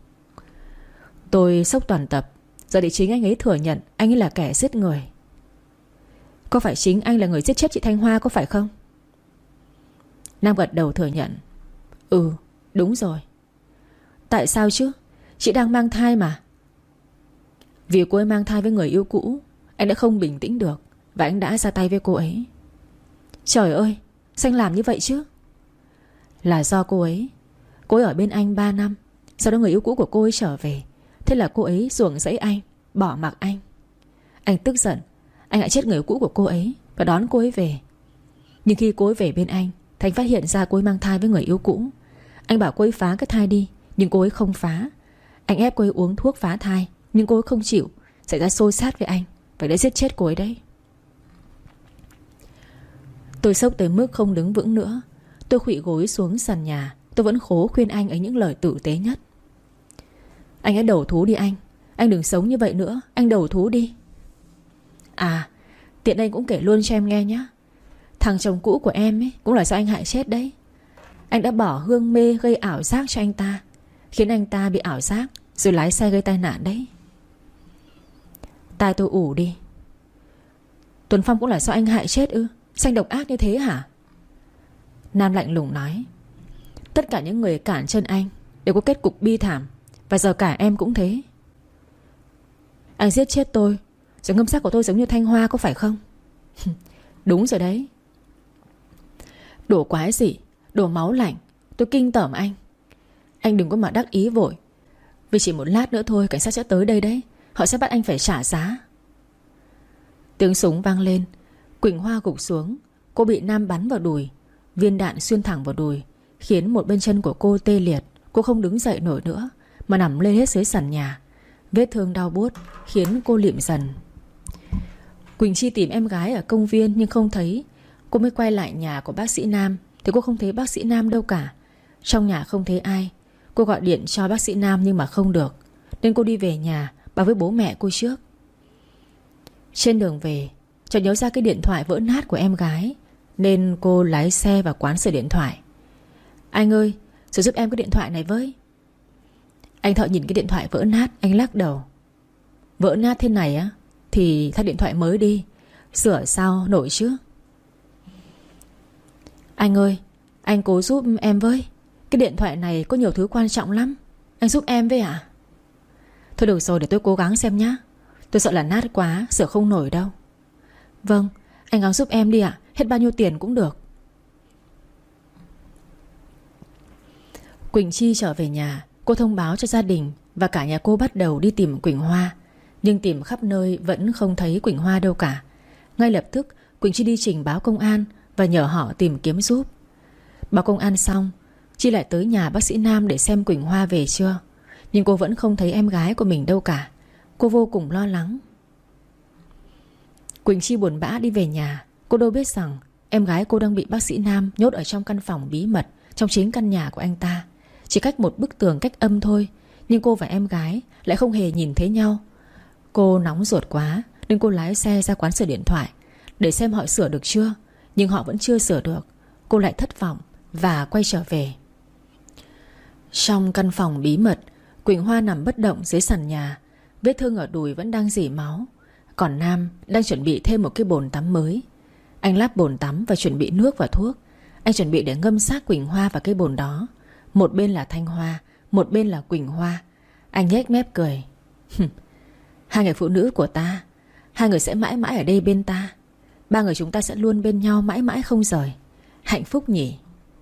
Tôi sốc toàn tập. Giờ để chính anh ấy thừa nhận anh ấy là kẻ giết người. Có phải chính anh là người giết chết chị Thanh Hoa có phải không? Nam gật đầu thừa nhận: Ừ, đúng rồi. Tại sao chứ? Chị đang mang thai mà. Vì cô ấy mang thai với người yêu cũ, anh đã không bình tĩnh được, và anh đã ra tay với cô ấy. Trời ơi, sao anh làm như vậy chứ? Là do cô ấy ở bên anh 3 năm. Sau đó người yêu cũ của cô ấy trở về. Thế là cô ấy ruồng rẫy anh, bỏ mặc anh. Anh tức giận. Anh lại chết người yêu cũ của cô ấy và đón cô ấy về. Nhưng khi cô ấy về bên anh, Thành phát hiện ra cô ấy mang thai với người yêu cũ. Anh bảo cô ấy phá cái thai đi, nhưng cô ấy không phá. Anh ép cô ấy uống thuốc phá thai, nhưng cô ấy không chịu. Xảy ra xô xát với anh, phải đã giết chết cô ấy đấy. Tôi sốc tới mức không đứng vững nữa. Tôi khuỵu gối xuống sàn nhà. Tôi vẫn cố khuyên anh ấy những lời tử tế nhất. Anh hãy đầu thú đi anh. Anh đừng sống như vậy nữa. Anh đầu thú đi. À, tiện anh cũng kể luôn cho em nghe nhé. Thằng chồng cũ của em ấy cũng là do anh hại chết đấy. Anh đã bỏ hương mê gây ảo giác cho anh ta, khiến anh ta bị ảo giác, rồi lái xe gây tai nạn đấy. Tai tôi ủ đi. Tuấn Phong cũng là do anh hại chết ư? Sao anh độc ác như thế hả? Nam lạnh lùng nói: Tất cả những người cản chân anh đều có kết cục bi thảm, và giờ cả em cũng thế. Anh giết chết tôi Rồi ngâm xác của tôi giống như Thanh Hoa có phải không? Đúng rồi đấy. Đồ quái dị, đồ máu lạnh. Tôi kinh tởm anh. Anh đừng có mà đắc ý vội. Vì chỉ một lát nữa thôi cảnh sát sẽ tới đây đấy. Họ sẽ bắt anh phải trả giá. Tiếng súng vang lên. Quỳnh Hoa gục xuống. Cô bị Nam bắn vào đùi. Viên đạn xuyên thẳng vào đùi, khiến một bên chân của cô tê liệt. Cô không đứng dậy nổi nữa, mà nằm lê hết dưới sàn nhà. Vết thương đau buốt khiến cô lịm dần. Quỳnh Chi tìm em gái ở công viên nhưng không thấy. Cô mới quay lại nhà của bác sĩ Nam thì cô không thấy bác sĩ Nam đâu cả. Trong nhà không thấy ai. Cô gọi điện cho bác sĩ Nam nhưng mà không được, nên cô đi về nhà báo với bố mẹ cô trước. Trên đường về, chợt nhớ ra cái điện thoại vỡ nát của em gái, nên cô lái xe vào quán sửa điện thoại. Anh ơi, sửa giúp em cái điện thoại này với. Anh thợ nhìn cái điện thoại vỡ nát, anh lắc đầu. Vỡ nát thế này á thì thay điện thoại mới đi. Sửa sao nổi chứ. Anh ơi, anh cố giúp em với. Cái điện thoại này có nhiều thứ quan trọng lắm. Anh giúp em với ạ? Thôi được rồi, để tôi cố gắng xem nhá. Tôi sợ là nát quá, sửa không nổi đâu. Vâng, anh gắng giúp em đi ạ. Hết bao nhiêu tiền cũng được. Quỳnh Chi trở về nhà. Cô thông báo cho gia đình, và cả nhà cô bắt đầu đi tìm Quỳnh Hoa. Nhưng tìm khắp nơi vẫn không thấy Quỳnh Hoa đâu cả. Ngay lập tức Quỳnh Chi đi trình báo công an và nhờ họ tìm kiếm giúp. Báo công an xong, Chi lại tới nhà bác sĩ Nam để xem Quỳnh Hoa về chưa. Nhưng cô vẫn không thấy em gái của mình đâu cả. Cô vô cùng lo lắng. Quỳnh Chi buồn bã đi về nhà. Cô đâu biết rằng em gái cô đang bị bác sĩ Nam nhốt ở trong căn phòng bí mật, trong chính căn nhà của anh ta, chỉ cách một bức tường cách âm thôi. Nhưng cô và em gái lại không hề nhìn thấy nhau. Cô nóng ruột quá nên cô lái xe ra quán sửa điện thoại để xem họ sửa được chưa. Nhưng họ vẫn chưa sửa được. Cô lại thất vọng và quay trở về. Trong căn phòng bí mật, Quỳnh Hoa nằm bất động dưới sàn nhà. Vết thương ở đùi vẫn đang rỉ máu. Còn Nam đang chuẩn bị thêm một cái bồn tắm mới. Anh lắp bồn tắm và chuẩn bị nước và thuốc. Anh chuẩn bị để ngâm xác Quỳnh Hoa vào cái bồn đó. Một bên là Thanh Hoa, một bên là Quỳnh Hoa. Anh nhếch mép cười. Hai người phụ nữ của ta, hai người sẽ mãi mãi ở đây bên ta. Ba người chúng ta sẽ luôn bên nhau mãi mãi không rời. Hạnh phúc nhỉ.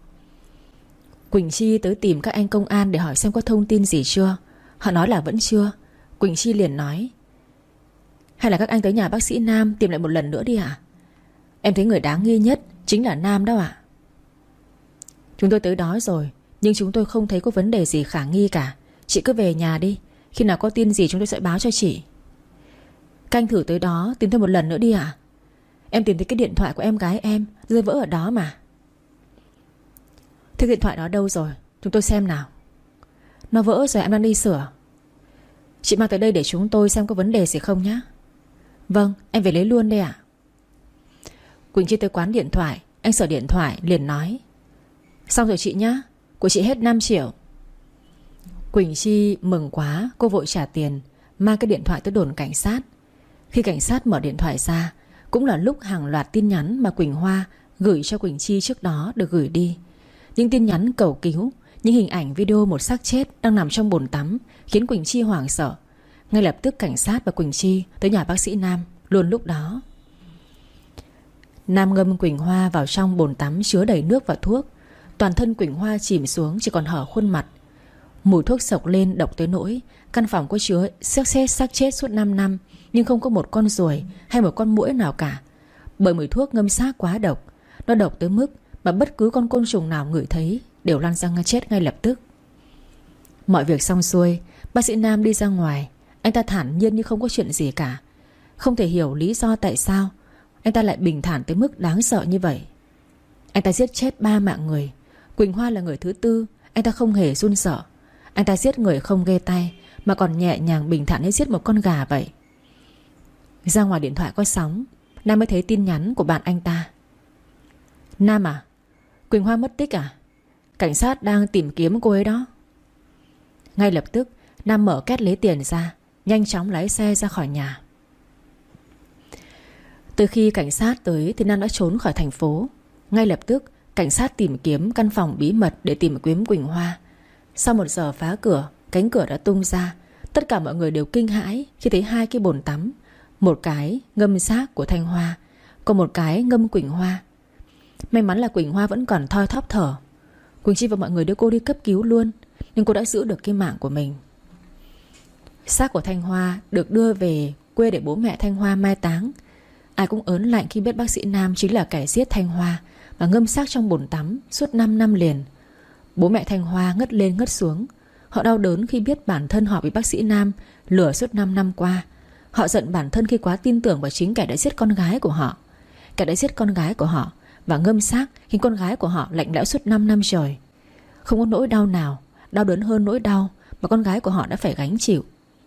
Quỳnh Chi tới tìm các anh công an để hỏi xem có thông tin gì chưa. Họ nói là vẫn chưa. Quỳnh Chi liền nói, hay là các anh tới nhà bác sĩ Nam tìm lại một lần nữa đi ạ? Em thấy người đáng nghi nhất chính là Nam đó ạ. Chúng tôi tới đó rồi, nhưng chúng tôi không thấy có vấn đề gì khả nghi cả. Chị cứ về nhà đi. Khi nào có tin gì chúng tôi sẽ báo cho chị. Các anh thử tới đó tìm thêm một lần nữa đi ạ. Em tìm thấy cái điện thoại của em gái em rơi vỡ ở đó mà. Thế điện thoại đó đâu rồi? Chúng tôi xem nào. Nó vỡ rồi, em đang đi sửa. Chị mang tới đây để chúng tôi xem có vấn đề gì không nhé. Vâng, em về lấy luôn đây ạ. Quỳnh Chi tới quán điện thoại. Anh sửa điện thoại liền nói, xong rồi chị nhá, của chị hết 5 triệu. Quỳnh Chi mừng quá. Cô vội trả tiền, mang cái điện thoại tới đồn cảnh sát. Khi cảnh sát mở điện thoại ra, cũng là lúc hàng loạt tin nhắn mà Quỳnh Hoa gửi cho Quỳnh Chi trước đó được gửi đi. Những tin nhắn cầu cứu, những hình ảnh video một xác chết đang nằm trong bồn tắm khiến Quỳnh Chi hoảng sợ. Ngay lập tức cảnh sát và Quỳnh Chi tới nhà bác sĩ Nam luôn lúc đó. Nam ngâm Quỳnh Hoa vào trong bồn tắm chứa đầy nước và thuốc. Toàn thân Quỳnh Hoa chìm xuống chỉ còn hở khuôn mặt. Mùi thuốc sộc lên độc tới nỗi căn phòng có chứa xác chết suốt 5 năm, nhưng không có một con ruồi hay một con muỗi nào cả. Bởi mùi thuốc ngâm xác quá độc. Nó độc tới mức mà bất cứ con côn trùng nào ngửi thấy đều lăn ra chết ngay lập tức. Mọi việc xong xuôi, bác sĩ Nam đi ra ngoài. Anh ta thản nhiên như không có chuyện gì cả. Không thể hiểu lý do tại sao anh ta lại bình thản tới mức đáng sợ như vậy. Anh ta giết chết 3 mạng người. Quỳnh Hoa là người thứ tư. Anh ta không hề run sợ. Anh ta giết người không ghê tay, mà còn nhẹ nhàng bình thản như giết một con gà vậy. Ra ngoài điện thoại có sóng, Nam mới thấy tin nhắn của bạn anh ta. Nam à, Quỳnh Hoa mất tích à? Cảnh sát đang tìm kiếm cô ấy đó. Ngay lập tức Nam mở két lấy tiền ra, nhanh chóng lái xe ra khỏi nhà. Từ khi cảnh sát tới thì Nam đã trốn khỏi thành phố. Ngay lập tức cảnh sát tìm kiếm căn phòng bí mật để tìm kiếm Quỳnh Hoa. Sau 1 giờ phá cửa, cánh cửa đã tung ra. Tất cả mọi người đều kinh hãi khi thấy 2 cái bồn tắm, Một cái ngâm xác của Thanh Hoa, còn một cái ngâm Quỳnh Hoa. May mắn là Quỳnh Hoa vẫn còn thoi thóp thở. Quỳnh Chi và mọi người đưa cô đi cấp cứu luôn, nên cô đã giữ được cái mạng của mình. Xác của Thanh Hoa được đưa về quê để bố mẹ Thanh Hoa mai táng. Ai cũng ớn lạnh khi biết bác sĩ Nam chính là kẻ giết Thanh Hoa và ngâm xác trong bồn tắm suốt 5 năm liền. Bố mẹ Thanh Hoa ngất lên ngất xuống. Họ đau đớn khi biết bản thân họ bị bác sĩ Nam lừa suốt 5 năm qua. Họ giận bản thân khi quá tin tưởng vào chính kẻ đã giết con gái của họ. Kẻ đã giết con gái của họ và ngâm xác khiến con gái của họ lạnh lẽo suốt 5 năm trời. Không có nỗi đau nào đau đớn hơn nỗi đau mà con gái của họ đã phải gánh chịu.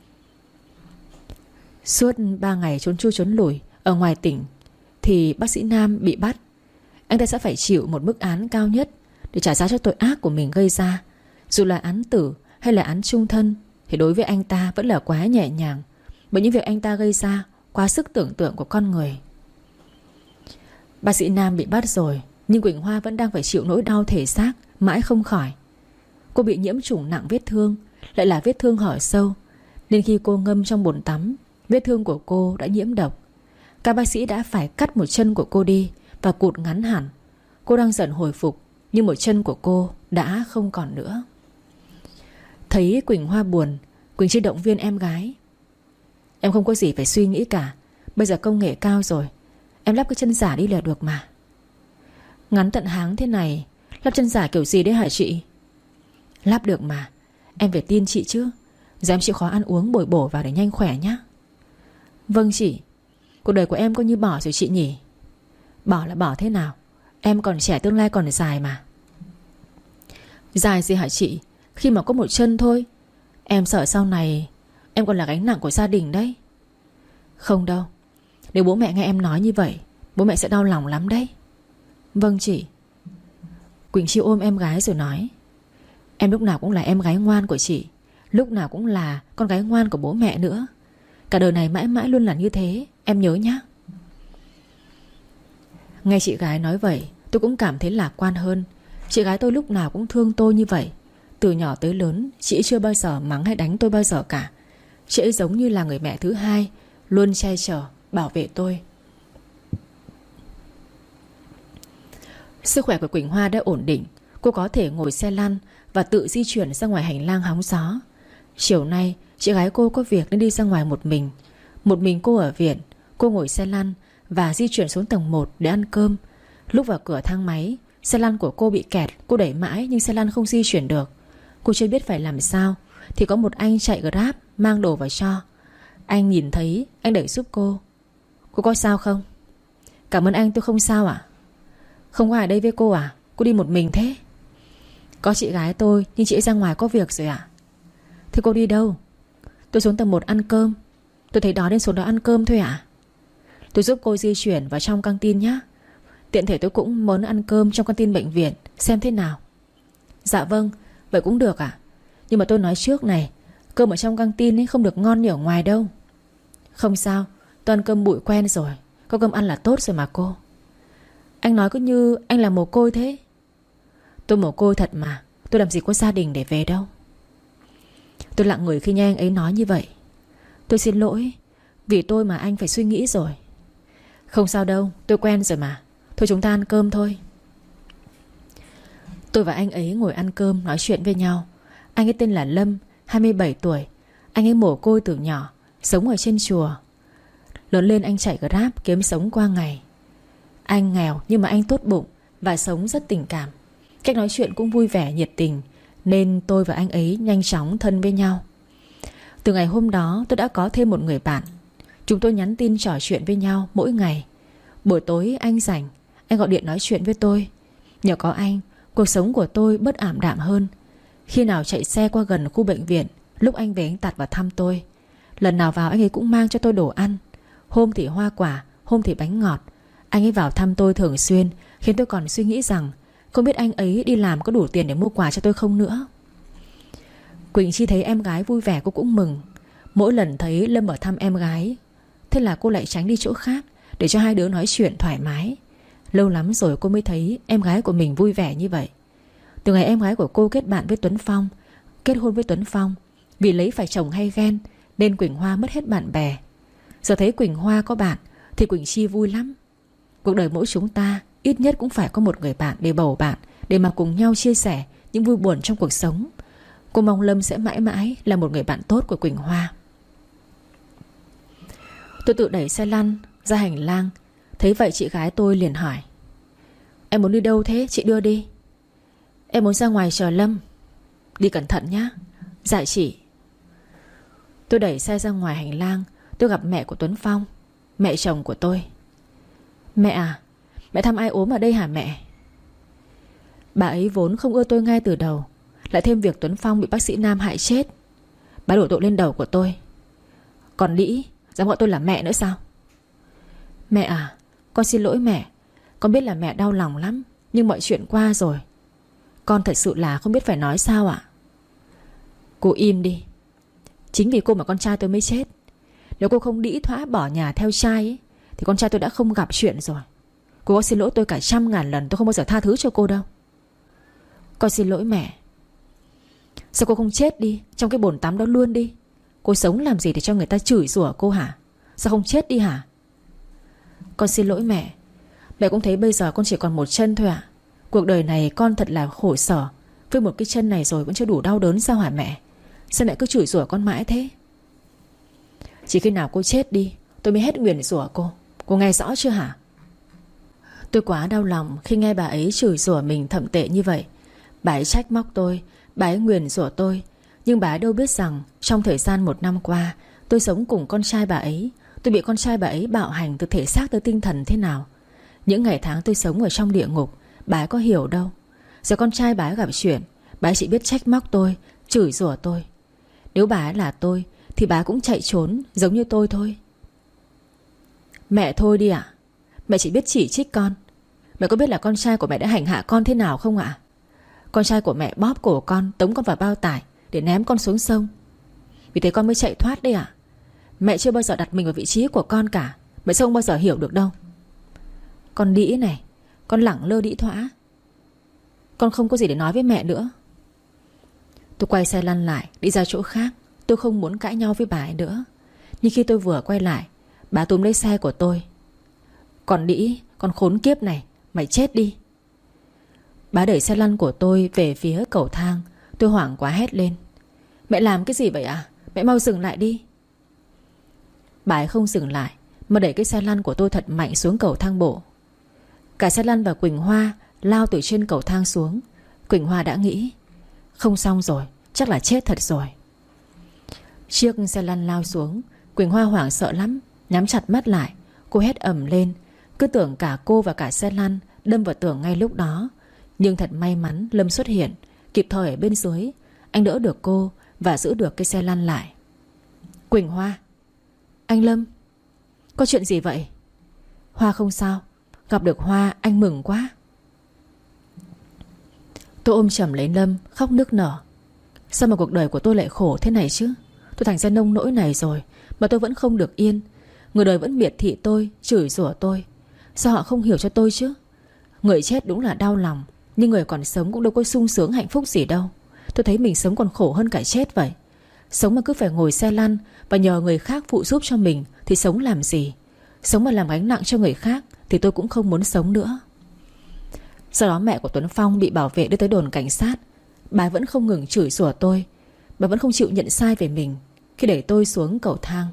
Suốt 3 ngày trốn chui trốn lủi ở ngoài tỉnh thì bác sĩ Nam bị bắt. Anh ta sẽ phải chịu một mức án cao nhất để trả giá cho tội ác của mình gây ra. Dù là án tử hay là án chung thân thì đối với anh ta vẫn là quá nhẹ nhàng, bởi những việc anh ta gây ra quá sức tưởng tượng của con người. Bác sĩ Nam bị bắt rồi, nhưng Quỳnh Hoa vẫn đang phải chịu nỗi đau thể xác mãi không khỏi. Cô bị nhiễm trùng nặng vết thương, lại là vết thương hở sâu, nên khi cô ngâm trong bồn tắm, vết thương của cô đã nhiễm độc. Các bác sĩ đã phải cắt một chân của cô đi và cụt ngắn hẳn. Cô đang dần hồi phục, nhưng một chân của cô đã không còn nữa. Thấy Quỳnh Hoa buồn, Quỳnh Chi động viên em gái. Em không có gì phải suy nghĩ cả. Bây giờ công nghệ cao rồi, em lắp cái chân giả đi là được mà. Ngắn tận háng thế này, lắp chân giả kiểu gì đấy hả chị? Lắp được mà, em phải tin chị chứ. Giờ em chịu khó ăn uống bồi bổ vào để nhanh khỏe nhá. Vâng chị. Cuộc đời của em coi như bỏ rồi chị nhỉ? Bỏ là bỏ thế nào? Em còn trẻ, tương lai còn dài mà. Dài gì hả chị? Khi mà có một chân thôi. Em sợ sau này em còn là gánh nặng của gia đình đấy. Không đâu. Nếu bố mẹ nghe em nói như vậy, bố mẹ sẽ đau lòng lắm đấy. Vâng chị. Quỳnh Chi ôm em gái rồi nói. Em lúc nào cũng là em gái ngoan của chị, lúc nào cũng là con gái ngoan của bố mẹ nữa. Cả đời này mãi mãi luôn là như thế, em nhớ nhá. Nghe chị gái nói vậy, tôi cũng cảm thấy lạc quan hơn. Chị gái tôi lúc nào cũng thương tôi như vậy. Từ nhỏ tới lớn, chị chưa bao giờ mắng hay đánh tôi bao giờ cả. Chị ấy giống như là người mẹ thứ hai, luôn che chở, bảo vệ tôi. Sức khỏe của Quỳnh Hoa đã ổn định. Cô có thể ngồi xe lăn và tự di chuyển ra ngoài hành lang hóng gió. Chiều nay chị gái cô có việc nên đi ra ngoài một mình. Một mình cô ở viện. Cô ngồi xe lăn và di chuyển xuống tầng 1 để ăn cơm. Lúc vào cửa thang máy, xe lăn của cô bị kẹt. Cô đẩy mãi nhưng xe lăn không di chuyển được. Cô chưa biết phải làm sao thì có một anh chạy Grab mang đồ vào cho. Anh nhìn thấy, anh đẩy giúp cô. Cô có sao không? Cảm ơn anh, tôi không sao ạ. Không có ai đây với cô à? Cô đi một mình thế? Có chị gái tôi, nhưng chị ấy ra ngoài có việc rồi ạ. Thế cô đi đâu? Tôi xuống tầng 1 ăn cơm. Tôi thấy đói nên xuống đó ăn cơm thôi ạ. Tôi giúp cô di chuyển vào trong căng tin nhé. Tiện thể tôi cũng muốn ăn cơm trong căng tin bệnh viện, xem thế nào. Dạ vâng, vậy cũng được ạ. Nhưng mà tôi nói trước này, cơm ở trong căng tin ấy không được ngon như ở ngoài đâu. Không sao, tôi ăn cơm bụi quen rồi. Có cơm ăn là tốt rồi mà cô. Anh nói cứ như anh là mồ côi thế. Tôi mồ côi thật mà. Tôi làm gì có gia đình để về đâu. Tôi lặng người khi nghe anh ấy nói như vậy. Tôi xin lỗi. Vì tôi mà anh phải suy nghĩ rồi. Không sao đâu, tôi quen rồi mà. Thôi chúng ta ăn cơm thôi. Tôi và anh ấy ngồi ăn cơm nói chuyện với nhau. Anh ấy tên là Lâm, 27 tuổi. Anh ấy mồ côi từ nhỏ, sống ở trên chùa. Lớn lên anh chạy Grab kiếm sống qua ngày. Anh nghèo nhưng mà anh tốt bụng và sống rất tình cảm. Cách nói chuyện cũng vui vẻ nhiệt tình, nên tôi và anh ấy nhanh chóng thân với nhau. Từ ngày hôm đó tôi đã có thêm một người bạn. Chúng tôi nhắn tin trò chuyện với nhau mỗi ngày. Buổi tối anh rảnh, anh gọi điện nói chuyện với tôi. Nhờ có anh, cuộc sống của tôi bớt ảm đạm hơn. Khi nào chạy xe qua gần khu bệnh viện, lúc anh về anh tạt vào thăm tôi. Lần nào vào anh ấy cũng mang cho tôi đồ ăn. Hôm thì hoa quả, hôm thì bánh ngọt. Anh ấy vào thăm tôi thường xuyên, khiến tôi còn suy nghĩ rằng không biết anh ấy đi làm có đủ tiền để mua quà cho tôi không nữa. Quỳnh Chi thấy em gái vui vẻ cô cũng mừng. Mỗi lần thấy Lâm ở thăm em gái, thế là cô lại tránh đi chỗ khác để cho hai đứa nói chuyện thoải mái. Lâu lắm rồi cô mới thấy em gái của mình vui vẻ như vậy. Từ ngày em gái của cô kết bạn với Tuấn Phong, kết hôn với Tuấn Phong, vì lấy phải chồng hay ghen nên Quỳnh Hoa mất hết bạn bè. Giờ thấy Quỳnh Hoa có bạn thì Quỳnh Chi vui lắm. Cuộc đời mỗi chúng ta ít nhất cũng phải có một người bạn để bầu bạn, để mà cùng nhau chia sẻ những vui buồn trong cuộc sống. Cô mong Lâm sẽ mãi mãi là một người bạn tốt của Quỳnh Hoa. Tôi tự đẩy xe lăn ra hành lang. Thấy vậy chị gái tôi liền hỏi: Em muốn đi đâu thế, chị đưa đi. Em muốn ra ngoài chờ Lâm. Đi cẩn thận nhá. Dạ chị. Tôi đẩy xe ra ngoài hành lang. Tôi gặp mẹ của Tuấn Phong, mẹ chồng của tôi. Mẹ à, mẹ thăm ai ốm ở đây hả mẹ? Bà ấy vốn không ưa tôi ngay từ đầu, lại thêm việc Tuấn Phong bị bác sĩ Nam hại chết. Bà đổ tội lên đầu của tôi. Còn Đĩ dám gọi tôi là mẹ nữa sao? Mẹ à, con xin lỗi mẹ. Con biết là mẹ đau lòng lắm, nhưng mọi chuyện qua rồi. Con thật sự là không biết phải nói sao ạ. Cô im đi. Chính vì cô mà con trai tôi mới chết. Nếu cô không đĩ thỏa bỏ nhà theo trai ấy, thì con trai tôi đã không gặp chuyện rồi. Cô có xin lỗi tôi cả 100.000 lần, tôi không bao giờ tha thứ cho cô đâu. Con xin lỗi mẹ. Sao cô không chết đi trong cái bồn tắm đó luôn đi? Cô sống làm gì để cho người ta chửi rủa cô hả? Sao không chết đi hả? Con xin lỗi mẹ. Mẹ cũng thấy bây giờ con chỉ còn một chân thôi ạ. Cuộc đời này con thật là khổ sở. Với một cái chân này rồi vẫn chưa đủ đau đớn sao hả mẹ? Sao mẹ cứ chửi rủa con mãi thế? Chỉ khi nào cô chết đi tôi mới hết nguyền rủa cô. Cô nghe rõ chưa hả? Tôi quá đau lòng khi nghe bà ấy chửi rủa mình thậm tệ như vậy. Bà ấy trách móc tôi, bà ấy nguyền rủa tôi. Nhưng bà ấy đâu biết rằng trong thời gian 1 năm qua tôi sống cùng con trai bà ấy. Tôi bị con trai bà ấy bạo hành từ thể xác tới tinh thần thế nào. Những ngày tháng tôi sống ở trong địa ngục, bà ấy có hiểu đâu. Giờ con trai bà ấy gặp chuyện, bà ấy chỉ biết trách móc tôi, chửi rủa tôi. Nếu bà ấy là tôi thì bà ấy cũng chạy trốn giống như tôi thôi. Mẹ thôi đi ạ. Mẹ chỉ biết chỉ trích con. Mẹ có biết là con trai của mẹ đã hành hạ con thế nào không ạ? Con trai của mẹ bóp cổ con, tống con vào bao tải để ném con xuống sông. Vì thế con mới chạy thoát đấy ạ. Mẹ chưa bao giờ đặt mình vào vị trí của con cả. Mẹ sẽ không bao giờ hiểu được đâu. Con đĩ này, con lẳng lơ đĩ thỏa. Con không có gì để nói với mẹ nữa. Tôi quay xe lăn lại đi ra chỗ khác. Tôi không muốn cãi nhau với bà ấy nữa. Nhưng khi tôi vừa quay lại, bà túm lấy xe của tôi. Còn đĩ, con khốn kiếp này, mày chết đi. Bà đẩy xe lăn của tôi về phía cầu thang. Tôi hoảng quá hét lên: Mẹ làm cái gì vậy à? Mẹ mau dừng lại đi. Bà ấy không dừng lại mà đẩy cái xe lăn của tôi thật mạnh xuống cầu thang bộ. Cả xe lăn và Quỳnh Hoa lao từ trên cầu thang xuống. Quỳnh Hoa đã nghĩ không xong rồi, chắc là chết thật rồi. Chiếc xe lăn lao xuống, Quỳnh Hoa hoảng sợ lắm, nhắm chặt mắt lại. Cô hét ầm lên, cứ tưởng cả cô và cả xe lăn đâm vào tường ngay lúc đó. Nhưng thật may mắn Lâm xuất hiện kịp thời ở bên dưới. Anh đỡ được cô và giữ được cái xe lăn lại. Quỳnh Hoa. Anh Lâm, có chuyện gì vậy? Hoa không sao. Gặp được Hoa anh mừng quá. Tôi ôm chầm lấy Lâm khóc nức nở. Sao mà cuộc đời của tôi lại khổ thế này chứ? Tôi thành ra nông nỗi này rồi mà tôi vẫn không được yên. Người đời vẫn miệt thị tôi, chửi rủa tôi. Sao họ không hiểu cho tôi chứ? Người chết đúng là đau lòng, nhưng người còn sống cũng đâu có sung sướng hạnh phúc gì đâu. Tôi thấy mình sống còn khổ hơn cả chết vậy. Sống mà cứ phải ngồi xe lăn và nhờ người khác phụ giúp cho mình thì sống làm gì? Sống mà làm gánh nặng cho người khác thì tôi cũng không muốn sống nữa. Sau đó mẹ của Tuấn Phong bị bảo vệ đưa tới đồn cảnh sát. Bà vẫn không ngừng chửi rủa tôi. Bà vẫn không chịu nhận sai về mình khi đẩy tôi xuống cầu thang.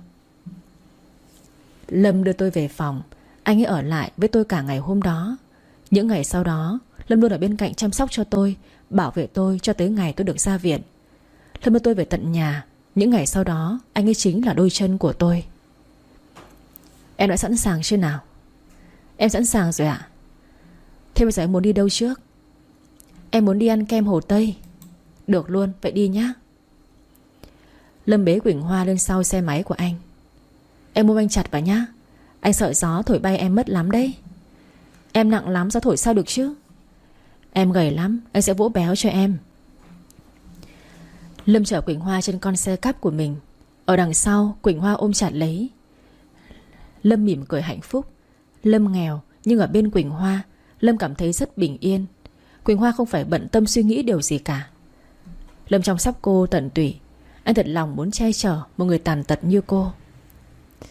Lâm đưa tôi về phòng. Anh ấy ở lại với tôi cả ngày hôm đó. Những ngày sau đó Lâm luôn ở bên cạnh chăm sóc cho tôi, bảo vệ tôi cho tới ngày tôi được ra viện. Lâm đưa tôi về tận nhà. Những ngày sau đó anh ấy chính là đôi chân của tôi. Em đã sẵn sàng chưa nào? Em sẵn sàng rồi ạ. Thế bây giờ em muốn đi đâu trước? Em muốn đi ăn kem Hồ Tây. Được luôn, vậy đi nhá. Lâm bế Quỳnh Hoa lên sau xe máy của anh. Em ôm anh chặt vào nhá. Anh sợ gió thổi bay em mất lắm đấy. Em nặng lắm, gió thổi sao được chứ? Em gầy lắm, anh sẽ vỗ béo cho em. Lâm chở Quỳnh Hoa trên con xe cắp của mình. Ở đằng sau Quỳnh Hoa ôm chặt lấy. Lâm mỉm cười hạnh phúc. Lâm nghèo nhưng ở bên Quỳnh Hoa Lâm cảm thấy rất bình yên. Quỳnh Hoa không phải bận tâm suy nghĩ điều gì cả. Lâm chăm sóc cô tận tụy. Anh thật lòng muốn che chở một người tàn tật như cô.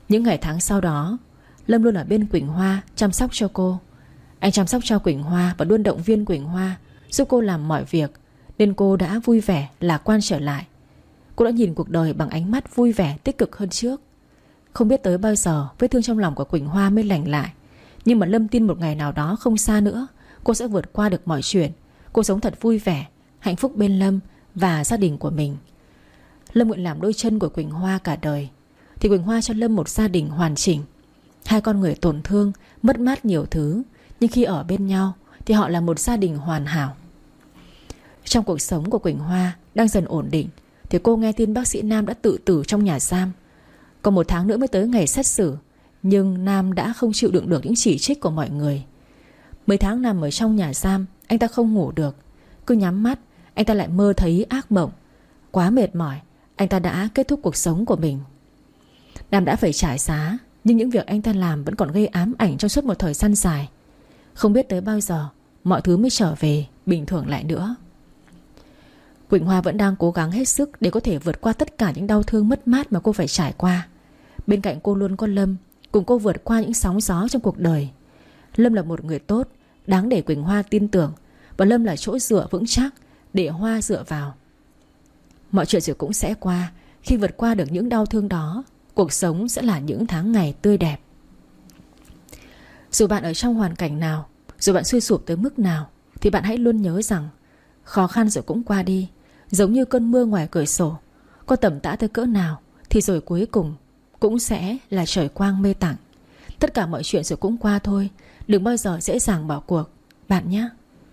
Những ngày tháng sau đó, Lâm luôn ở bên Quỳnh Hoa chăm sóc cho cô. Anh chăm sóc cho Quỳnh Hoa và luôn động viên Quỳnh Hoa, giúp cô làm mọi việc, nên cô đã vui vẻ, lạc quan trở lại. Cô đã nhìn cuộc đời bằng ánh mắt vui vẻ, tích cực hơn trước. Không biết tới bao giờ vết thương trong lòng của Quỳnh Hoa mới lành lại. Nhưng mà Lâm tin một ngày nào đó không xa nữa, cô sẽ vượt qua được mọi chuyện. Cô sống thật vui vẻ, hạnh phúc bên Lâm và gia đình của mình. Lâm nguyện làm đôi chân của Quỳnh Hoa cả đời, thì Quỳnh Hoa cho Lâm một gia đình hoàn chỉnh. Hai con người tổn thương, mất mát nhiều thứ, nhưng khi ở bên nhau thì họ là một gia đình hoàn hảo. Trong cuộc sống của Quỳnh Hoa đang dần ổn định, thì cô nghe tin bác sĩ Nam đã tự tử trong nhà giam. Còn 1 tháng nữa mới tới ngày xét xử, nhưng Nam đã không chịu đựng được những chỉ trích của mọi người. Mấy tháng nằm ở trong nhà giam, anh ta không ngủ được. Cứ nhắm mắt, anh ta lại mơ thấy ác mộng. Quá mệt mỏi, anh ta đã kết thúc cuộc sống của mình. Nam đã phải trả giá, nhưng những việc anh ta làm vẫn còn gây ám ảnh trong suốt một thời gian dài. Không biết tới bao giờ mọi thứ mới trở về bình thường lại nữa. Quỳnh Hoa vẫn đang cố gắng hết sức để có thể vượt qua tất cả những đau thương mất mát mà cô phải trải qua. Bên cạnh cô luôn có Lâm, cùng cô vượt qua những sóng gió trong cuộc đời. Lâm là một người tốt, đáng để Quỳnh Hoa tin tưởng, và Lâm là chỗ dựa vững chắc để Hoa dựa vào. Mọi chuyện rồi cũng sẽ qua. Khi vượt qua được những đau thương đó, cuộc sống sẽ là những tháng ngày tươi đẹp. Dù bạn ở trong hoàn cảnh nào, dù bạn suy sụp tới mức nào, thì bạn hãy luôn nhớ rằng khó khăn rồi cũng qua đi. Giống như cơn mưa ngoài cửa sổ, có tầm tã tới cỡ nào thì rồi cuối cùng cũng sẽ là trời quang mây tạnh. Tất cả mọi chuyện rồi cũng qua thôi. Đừng bao giờ dễ dàng bỏ cuộc, bạn nhé.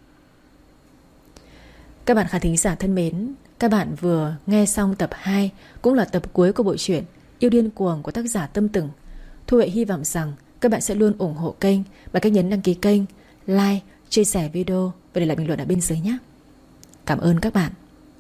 Các bạn khán thính giả thân mến, các bạn vừa nghe xong tập 2, cũng là tập cuối của bộ truyện Yêu Điên Cuồng của tác giả Tâm Tửng. Thu Huệ hy vọng rằng các bạn sẽ luôn ủng hộ kênh bằng cách nhấn đăng ký kênh, like, chia sẻ video và để lại bình luận ở bên dưới nhé. Cảm ơn các bạn.